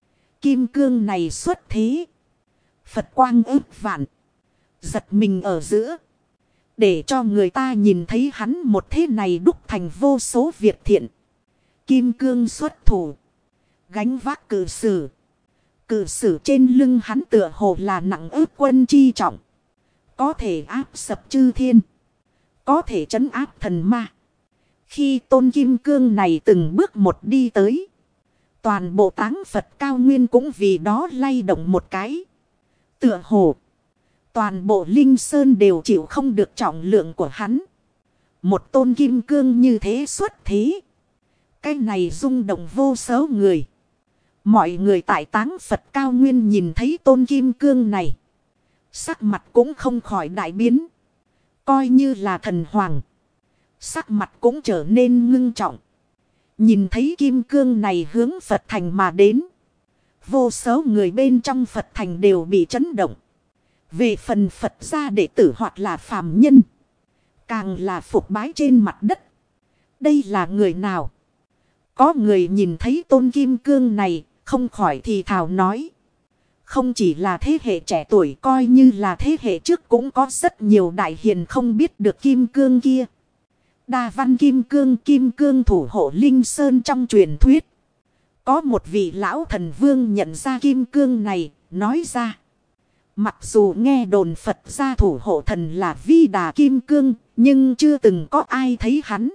Kim cương này xuất thế, Phật quang ức vạn, giật mình ở giữa. Để cho người ta nhìn thấy hắn một thế này đúc thành vô số việc thiện. Kim cương xuất thủ, gánh vác cự sử. Cự sử trên lưng hắn tựa hồ là nặng ức quân chi trọng. Có thể áp sập chư thiên, có thể trấn áp thần ma. Khi tôn kim cương này từng bước một đi tới, toàn bộ táng Phật cao nguyên cũng vì đó lay động một cái. Tựa hồ toàn bộ Linh Sơn đều chịu không được trọng lượng của hắn. Một tôn kim cương như thế xuất thế, cái này rung động vô số người. Mọi người tại táng Phật cao nguyên nhìn thấy tôn kim cương này, sắc mặt cũng không khỏi đại biến. Coi như là thần hoàng, sắc mặt cũng trở nên ngưng trọng. Nhìn thấy kim cương này hướng Phật thành mà đến, vô số người bên trong Phật thành đều bị chấn động. Về phần Phật gia đệ tử hoặc là phàm nhân, càng là phục bái trên mặt đất. Đây là người nào? Có người nhìn thấy tôn kim cương này, không khỏi thì thào nói. Không chỉ là thế hệ trẻ tuổi, coi như là thế hệ trước cũng có rất nhiều đại hiền không biết được kim cương kia. Đa văn kim cương thủ hộ Linh Sơn trong truyền thuyết. Có một vị lão thần vương nhận ra kim cương này, nói ra. Mặc dù nghe đồn Phật gia thủ hộ thần là Vi Đà kim cương, nhưng chưa từng có ai thấy hắn.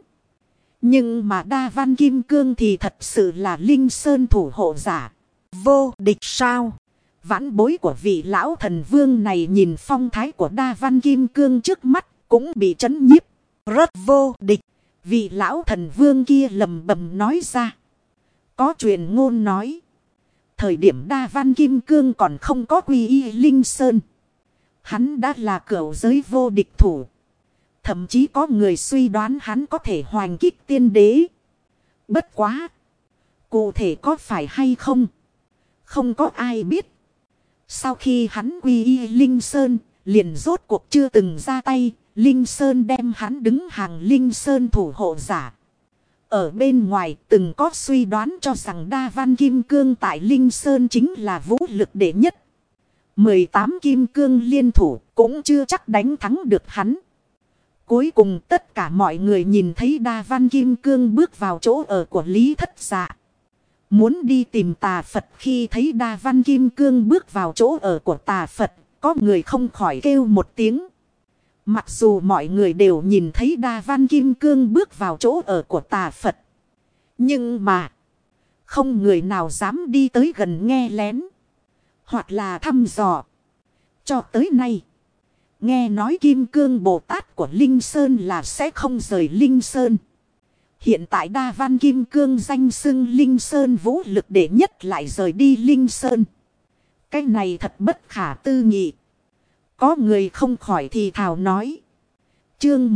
Nhưng mà đa văn kim cương thì thật sự là Linh Sơn thủ hộ giả. Vô địch sao? Vãn bối của vị lão thần vương này nhìn phong thái của đa văn kim cương trước mắt, cũng bị chấn nhiếp. Rất vô địch. Vị lão thần vương kia lầm bầm nói ra. Có truyền ngôn nói, thời điểm đa văn kim cương còn không có quy y Linh Sơn, hắn đã là cửu giới vô địch thủ. Thậm chí có người suy đoán hắn có thể hoành kích tiên đế. Bất quá, cụ thể có phải hay không, không có ai biết. Sau khi hắn quy y Linh Sơn, liền rốt cuộc chưa từng ra tay. Linh Sơn đem hắn đứng hàng Linh Sơn thủ hộ giả. Ở bên ngoài từng có suy đoán cho rằng đa văn kim cương tại Linh Sơn chính là vũ lực đệ nhất. 18 kim cương liên thủ cũng chưa chắc đánh thắng được hắn. Cuối cùng tất cả mọi người nhìn thấy đa văn kim cương bước vào chỗ ở của Lý Thất Dạ. Muốn đi tìm tà Phật, khi thấy đa văn kim cương bước vào chỗ ở của tà Phật, có người không khỏi kêu một tiếng. Mặc dù mọi người đều nhìn thấy đa văn kim cương bước vào chỗ ở của tà Phật, nhưng mà không người nào dám đi tới gần nghe lén hoặc là thăm dò. Cho tới nay, nghe nói kim cương Bồ Tát của Linh Sơn là sẽ không rời Linh Sơn. Hiện tại đa văn kim cương danh xưng Linh Sơn vũ lực đệ nhất lại rời đi Linh Sơn. Cái này thật bất khả tư nghị. Có người không khỏi thì thào nói. Chương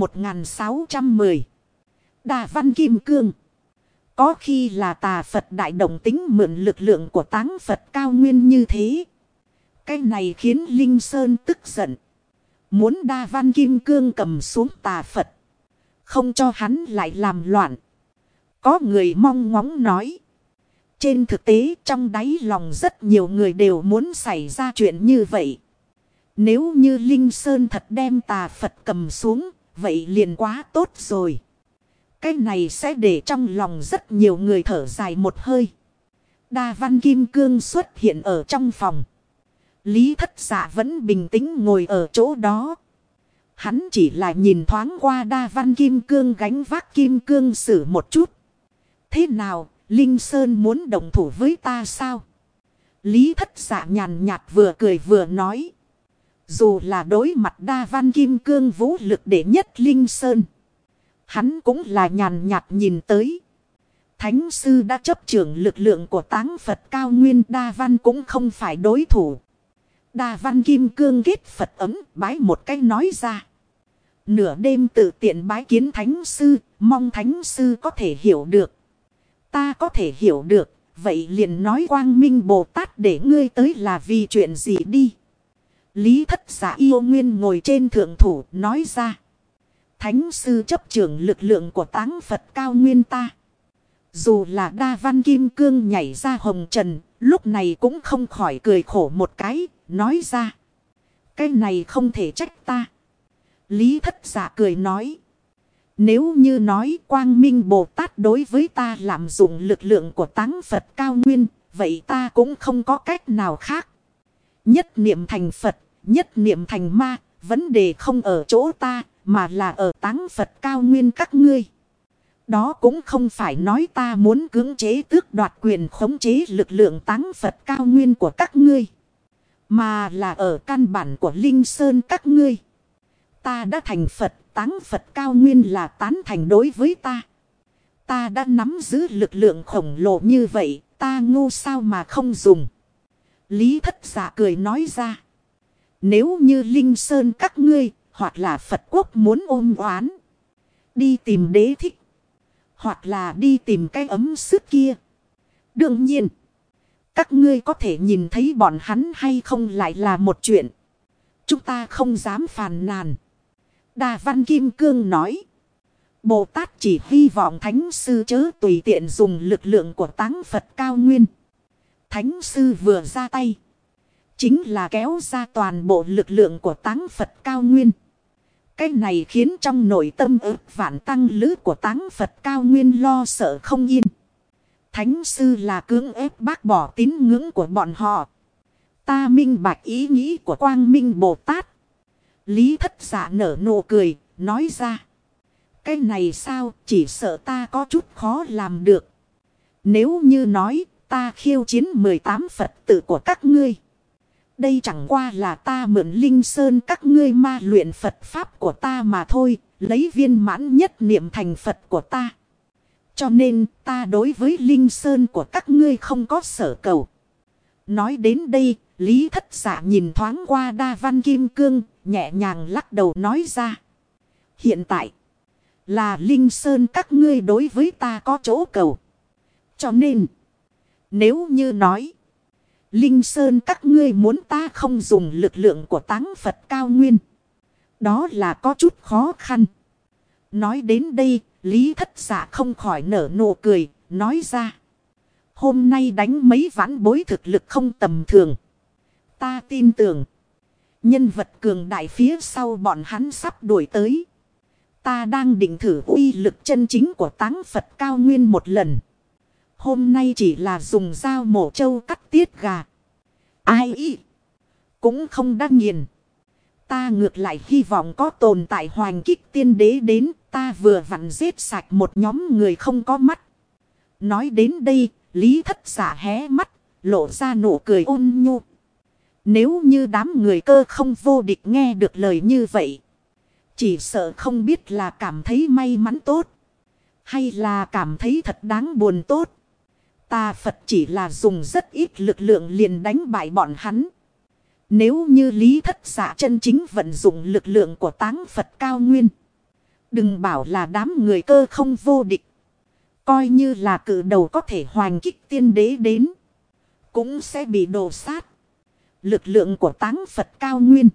1610. Đa văn kim cương. Có khi là tà Phật đại động tính mượn lực lượng của táng Phật cao nguyên như thế. Cái này khiến Linh Sơn tức giận. Muốn đa văn kim cương cầm xuống tà Phật, không cho hắn lại làm loạn. Có người mong ngóng nói. Trên thực tế trong đáy lòng rất nhiều người đều muốn xảy ra chuyện như vậy. Nếu như Linh Sơn thật đem tà Phật cầm xuống, vậy liền quá tốt rồi. Cái này sẽ để trong lòng rất nhiều người thở dài một hơi. Đa văn kim cương xuất hiện ở trong phòng. Lý Thất Dạ vẫn bình tĩnh ngồi ở chỗ đó. Hắn chỉ là nhìn thoáng qua đa văn kim cương gánh vác kim cương sử một chút. Thế nào, Linh Sơn muốn đồng thủ với ta sao? Lý Thất Dạ nhàn nhạt vừa cười vừa nói. Dù là đối mặt đa văn kim cương vũ lực đệ nhất Linh Sơn, hắn cũng là nhàn nhạt nhìn tới. Thánh sư đã chấp trưởng lực lượng của Táng Phật cao nguyên, đa văn cũng không phải đối thủ. Đa văn kim cương kết Phật ấm bái một cái nói ra. Nửa đêm tự tiện bái kiến thánh sư, mong thánh sư có thể hiểu được. Ta có thể hiểu được, vậy liền nói Quang Minh Bồ Tát để ngươi tới là vì chuyện gì đi. Lý Thất Dạ yêu nguyên ngồi trên thượng thủ nói ra. Thánh sư chấp trưởng lực lượng của Táng Phật cao nguyên ta. Dù là đa văn kim cương nhảy ra hồng trần, lúc này cũng không khỏi cười khổ một cái, nói ra. Cái này không thể trách ta. Lý Thất Dạ cười nói. Nếu như nói Quang Minh Bồ Tát đối với ta lạm dụng lực lượng của Táng Phật cao nguyên, vậy ta cũng không có cách nào khác. Nhất niệm thành Phật, nhất niệm thành ma, vấn đề không ở chỗ ta, mà là ở Táng Phật cao nguyên các ngươi. Đó cũng không phải nói ta muốn cưỡng chế tước đoạt quyền khống chế lực lượng Táng Phật cao nguyên của các ngươi, mà là ở căn bản của Linh Sơn các ngươi. Ta đã thành Phật, Táng Phật cao nguyên là tán thành đối với ta. Ta đã nắm giữ lực lượng khổng lồ như vậy, ta ngu sao mà không dùng. Lý Thất Dạ cười nói ra. Nếu như Linh Sơn các ngươi, hoặc là Phật quốc muốn ôm oán, đi tìm Đế Thích, hoặc là đi tìm cái ấm sức kia. Đương nhiên, các ngươi có thể nhìn thấy bọn hắn hay không lại là một chuyện. Chúng ta không dám phàn nàn. Đa văn kim cương nói. Bồ Tát chỉ hy vọng thánh sư chớ tùy tiện dùng lực lượng của Táng Phật cao nguyên. Thánh sư vừa ra tay, chính là kéo ra toàn bộ lực lượng của Táng Phật cao nguyên. Cái này khiến trong nội tâm ức vạn tăng lữ của Táng Phật cao nguyên lo sợ không yên. Thánh sư là cưỡng ép bác bỏ tín ngưỡng của bọn họ. Ta minh bạch ý nghĩ của Quang Minh Bồ Tát. Lý Thất Dạ nở nụ cười, nói ra. Cái này sao, chỉ sợ ta có chút khó làm được. Nếu như nói, ta khiêu chiến 18 Phật tử của các ngươi. Đây chẳng qua là ta mượn Linh Sơn các ngươi ma luyện Phật Pháp của ta mà thôi, lấy viên mãn nhất niệm thành Phật của ta. Cho nên ta đối với Linh Sơn của các ngươi không có sở cầu. Nói đến đây, Lý Thất Dạ nhìn thoáng qua đa văn kim cương, nhẹ nhàng lắc đầu nói ra. Hiện tại, là Linh Sơn các ngươi đối với ta có chỗ cầu. Cho nên, nếu như nói, Linh Sơn các ngươi muốn ta không dùng lực lượng của Táng Phật cao nguyên, đó là có chút khó khăn. Nói đến đây, Lý Thất Dạ không khỏi nở nụ cười, nói ra. Hôm nay đánh mấy vãn bối thực lực không tầm thường. Ta tin tưởng, nhân vật cường đại phía sau bọn hắn sắp đuổi tới. Ta đang định thử uy lực chân chính của Táng Phật cao nguyên một lần. Hôm nay chỉ là dùng dao mổ trâu cắt tiết gà. Ai ý cũng không đắc nghiền. Ta ngược lại hy vọng có tồn tại hoành kích tiên đế đến. Ta vừa vặn giết sạch một nhóm người không có mắt. Nói đến đây, Lý Thất Dạ hé mắt, lộ ra nụ cười ôn nhu. Nếu như đám người cơ không vô địch nghe được lời như vậy, chỉ sợ không biết là cảm thấy may mắn tốt, hay là cảm thấy thật đáng buồn tốt. Ta Phật chỉ là dùng rất ít lực lượng liền đánh bại bọn hắn. Nếu như Lý Thất Dạ chân chính vận dụng lực lượng của Táng Phật cao nguyên, đừng bảo là đám người cơ không vô địch, coi như là cự đầu có thể hoành kích tiên đế đến, cũng sẽ bị đổ sát. Lực lượng của Táng Phật cao nguyên,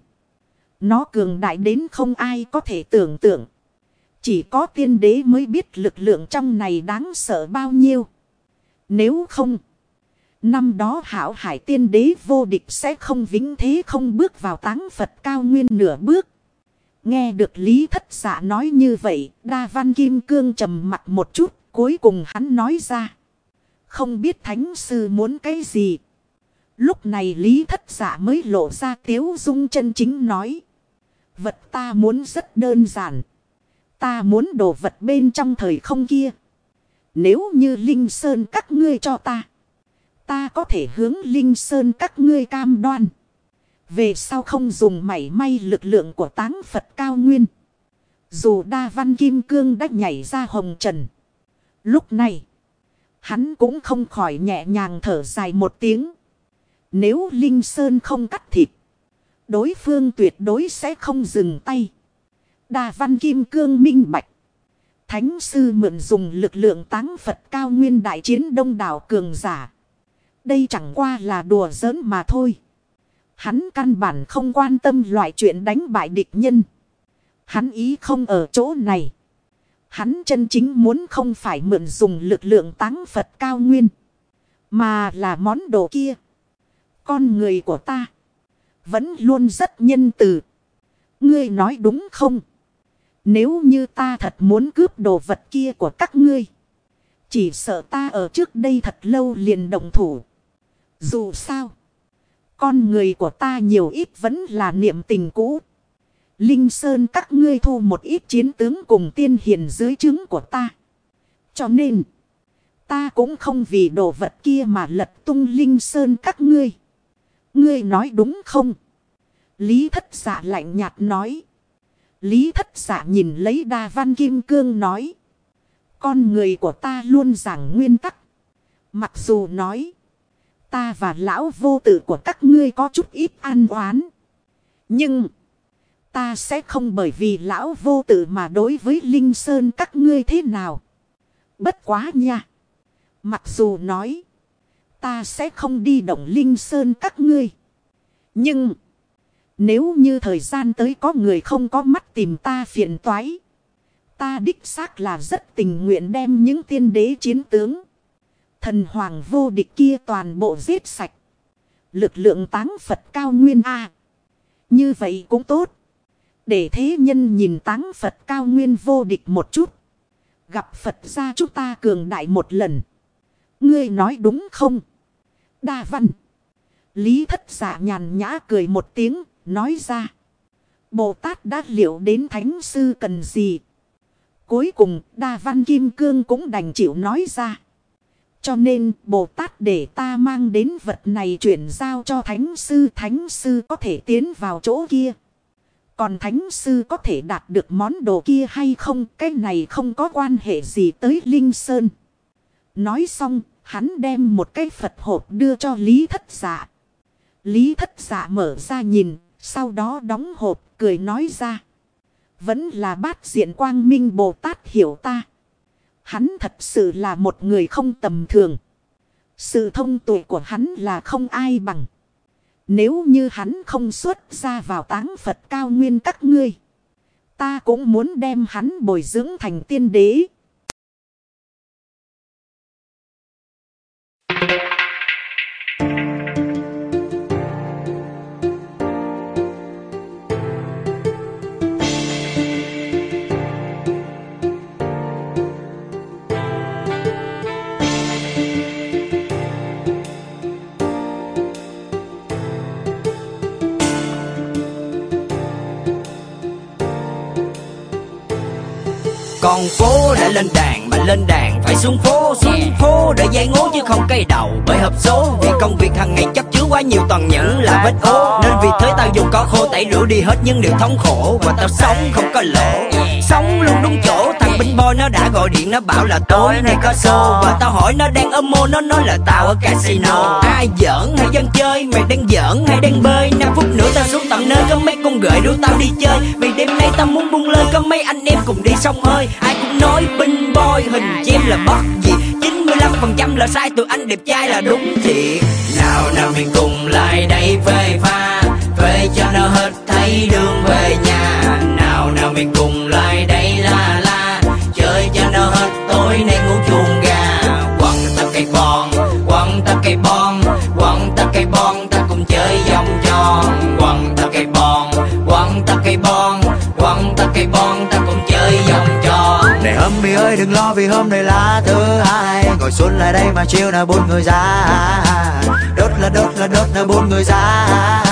nó cường đại đến không ai có thể tưởng tượng. Chỉ có tiên đế mới biết lực lượng trong này đáng sợ bao nhiêu. Nếu không, năm đó hảo hải tiên đế vô địch sẽ không vĩnh thế không bước vào Táng Phật cao nguyên nửa bước. Nghe được Lý Thất Dạ nói như vậy, đa văn kim cương trầm mặt một chút, cuối cùng hắn nói ra. Không biết thánh sư muốn cái gì. Lúc này Lý Thất Dạ mới lộ ra tiếu dung chân chính nói. Vật ta muốn rất đơn giản. Ta muốn đồ vật bên trong thời không kia. Nếu như Linh Sơn các ngươi cho ta. Ta có thể hướng Linh Sơn các ngươi cam đoan. Về sau không dùng mảy may lực lượng của táng Phật cao nguyên. Dù Đa Văn Kim Cương đã nhảy ra hồng trần. Lúc này, hắn cũng không khỏi nhẹ nhàng thở dài một tiếng. Nếu Linh Sơn không cắt thịt, đối phương tuyệt đối sẽ không dừng tay. Đa Văn Kim Cương minh bạch. Thánh sư mượn dùng lực lượng táng Phật cao nguyên đại chiến đông đảo cường giả. Đây chẳng qua là đùa giỡn mà thôi. Hắn căn bản không quan tâm loại chuyện đánh bại địch nhân. Hắn ý không ở chỗ này. Hắn chân chính muốn không phải mượn dùng lực lượng táng Phật cao nguyên. Mà là món đồ kia. Con người của ta vẫn luôn rất nhân từ. Ngươi nói đúng không? Nếu như ta thật muốn cướp đồ vật kia của các ngươi. Chỉ sợ ta ở trước đây thật lâu liền động thủ. Dù sao. Con người của ta nhiều ít vẫn là niệm tình cũ. Linh Sơn các ngươi thu một ít chiến tướng cùng tiên hiền dưới trướng của ta. Cho nên. Ta cũng không vì đồ vật kia mà lật tung Linh Sơn các ngươi. Ngươi nói đúng không? Lý Thất Dạ lạnh nhạt nói. Lý Thất Dạ nhìn lấy Đa Văn Kim Cương nói. Con người của ta luôn giảng nguyên tắc. Mặc dù nói. Ta và lão vô tử của các ngươi có chút ít ăn oán. Nhưng. Ta sẽ không bởi vì lão vô tử mà đối với Linh Sơn các ngươi thế nào. Bất quá nha. Mặc dù nói. Ta sẽ không đi động Linh Sơn các ngươi. Nhưng. Nếu như thời gian tới có người không có mắt tìm ta phiền toái. Ta đích xác là rất tình nguyện đem những tiên đế chiến tướng. Thần hoàng vô địch kia toàn bộ giết sạch. Lực lượng táng Phật cao nguyên A. Như vậy cũng tốt. Để thế nhân nhìn táng Phật cao nguyên vô địch một chút. Gặp Phật ra chúng ta cường đại một lần. Ngươi nói đúng không? Đa Văn. Lý Thất Dạ nhàn nhã cười một tiếng. Nói ra. Bồ Tát đã liệu đến thánh sư cần gì. Cuối cùng Đa Văn Kim Cương cũng đành chịu nói ra. Cho nên Bồ Tát để ta mang đến vật này chuyển giao cho thánh sư. Thánh sư có thể tiến vào chỗ kia. Còn thánh sư có thể đạt được món đồ kia hay không. Cái này không có quan hệ gì tới Linh Sơn. Nói xong hắn đem một cái Phật hộp đưa cho Lý Thất Dạ. Lý Thất Dạ mở ra nhìn. Sau đó đóng hộp cười nói ra. Vẫn là Bát Diện Quang Minh Bồ Tát hiểu ta. Hắn thật sự là một người không tầm thường. Sự thông tuệ của hắn là không ai bằng. Nếu như hắn không xuất ra vào táng Phật cao nguyên các ngươi. Ta cũng muốn đem hắn bồi dưỡng thành tiên đế. Con phố đã lên đàn, mà lên đàn phải xuống phố để giải ngố chứ không cây đầu bởi hợp số. Vì công việc hàng ngày chấp chứa quá nhiều toàn những là vết ố. Nên vì thế tao dùng có khô tẩy rửa đi hết những điều thống khổ. Và tao sống không có lỗ, sống luôn đúng chỗ. Thằng binh boy nó đã gọi điện nó bảo là tối nay có show. Và tao hỏi nó đang ở mô, nó nói là tao ở casino. Ai giỡn hay dân chơi, mày đang giỡn hay đang bơi. 5 phút nữa tao xuống tận nơi có mấy con gợi rủ tao đi chơi. Vì đêm nay tao muốn buông lơi có mấy anh em cùng đi sông hơi. Ai cũng nói binh boy hình chim là bất gì. 95% là sai, tụi anh đẹp trai là đúng thiệt. Nào nào mình cùng lại đây phê pha, phê cho nó hết thấy đường về nhà. Nào nào mình cùng lại đây la la, chơi cho nó hết tối nay ngủ chuồng gà. Quăng ta cây bon, quăng ta cây bon, quăng ta cây bon, ta cùng chơi vòng tròn. Quăng ta cây bon, quăng ta cây bon, quăng ta cây bon, ta cùng chơi vòng tròn. Này homie ơi đừng lo vì hôm nay là thứ hai. ngồi xuống lại đây mà chiêu nào bốn người ra. Đốt là bốn người ra.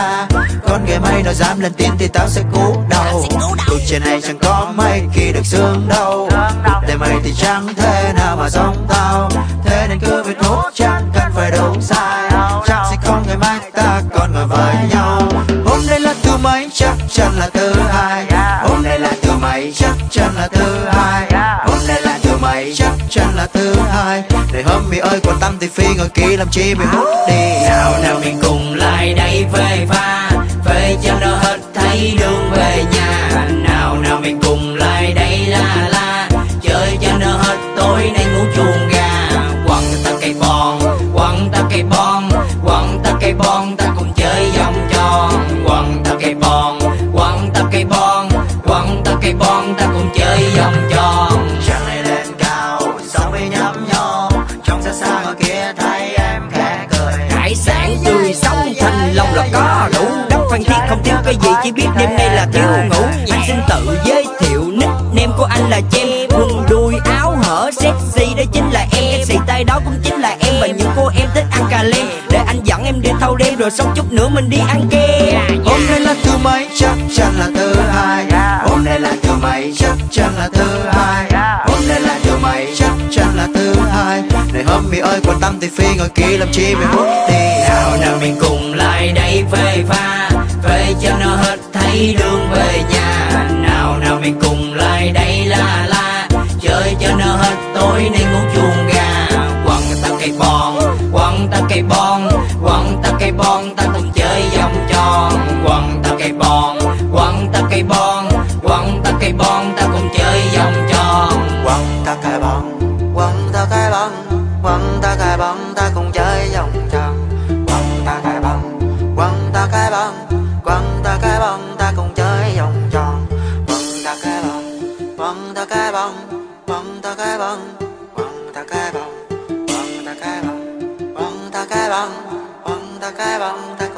Con ghẻ mây nó dám lên tiếng thì tao sẽ cú đầu. Cuộc trên này chẳng có mấy khi được sướng đâu. Để mày thì chẳng thế nào mà giống tao. Thế nên cứ việc hút chẳng cần phải đúng sai. Chắc sẽ không ngày mai ta còn ngồi với nhau. Hôm nay là thứ mấy chắc chắn là thứ hai. Hôm nay là thứ mấy chắc chắn là thứ hai. Hôm nay là thứ mấy chắc chắn là thứ hai. Này homie ơi còn tâm thì phi ngồi kia làm chi bị hút đi. Nào nào mình cùng lại đây phê pha, phê cho nó hết thấy đường về nhà. Nào nào mình cùng lại đây la la, chơi cho nó hết tối nay ngủ chuồng gà. Quăng ta cây bon, quăng ta cây bon, quăng ta cây bon, ta cùng chơi vòng tròn. Quăng ta cây bon, quăng ta cây bon, quăng ta cây bon, ta cùng chơi vòng tròn. Trăng này lên cao, sóng bị nhắm nhó, trong xa xa ngoài kia thấy em khẽ cười. Hải sản tươi sống thanh long là có đủ. Đất Phan Thiết không thiếu cái gì, chỉ biết đêm nay là thiếu ngủ. Anh xin tự giới thiệu nickname của anh là Jem. Quần đùi áo hở sexy đó chính là em. Cái xì tay đó cũng chính là em. Và những cô em thích ăn cà lem, để anh dẫn em đi thâu đêm, rồi xong chút nữa mình đi ăn kem. Hôm nay là thứ mấy chắc chắn là thứ hai. Hôm nay là thứ mấy chắc chắn là thứ hai. Hôm nay là thứ mấy chắc chắn là thứ hai. Này homie ơi quan tâm thì phi ngồi kia làm chi bị hút đi. Nào nào mình cùng lại đây phê pha, phê cho nó hết thấy đường về nhà. Nào nào mình cùng lại đây la la, chơi cho nó hết tối nay ngủ chuồng gà. Quăng ta cây bon, quăng ta cây bon, quăng ta cây bon, ta cùng chơi vòng tròn. Quăng ta cây bon, quăng ta cây bon, quăng ta cây bon, ta cùng chơi vòng tròn. Quăng ta cái bóng, quăng ta cái bóng, quăng ta cái bóng, ta cùng chơi vòng tròn. Quăng ta cái bóng, quăng ta cái bóng, quăng ta cái bóng, ta cùng chơi vòng tròn. Quăng ta cái bóng, quăng ta cái bóng, quăng ta cái bóng, quăng ta cái bóng, quăng ta cái bóng, quăng ta cái bóng, quăng ta cái bóng, ta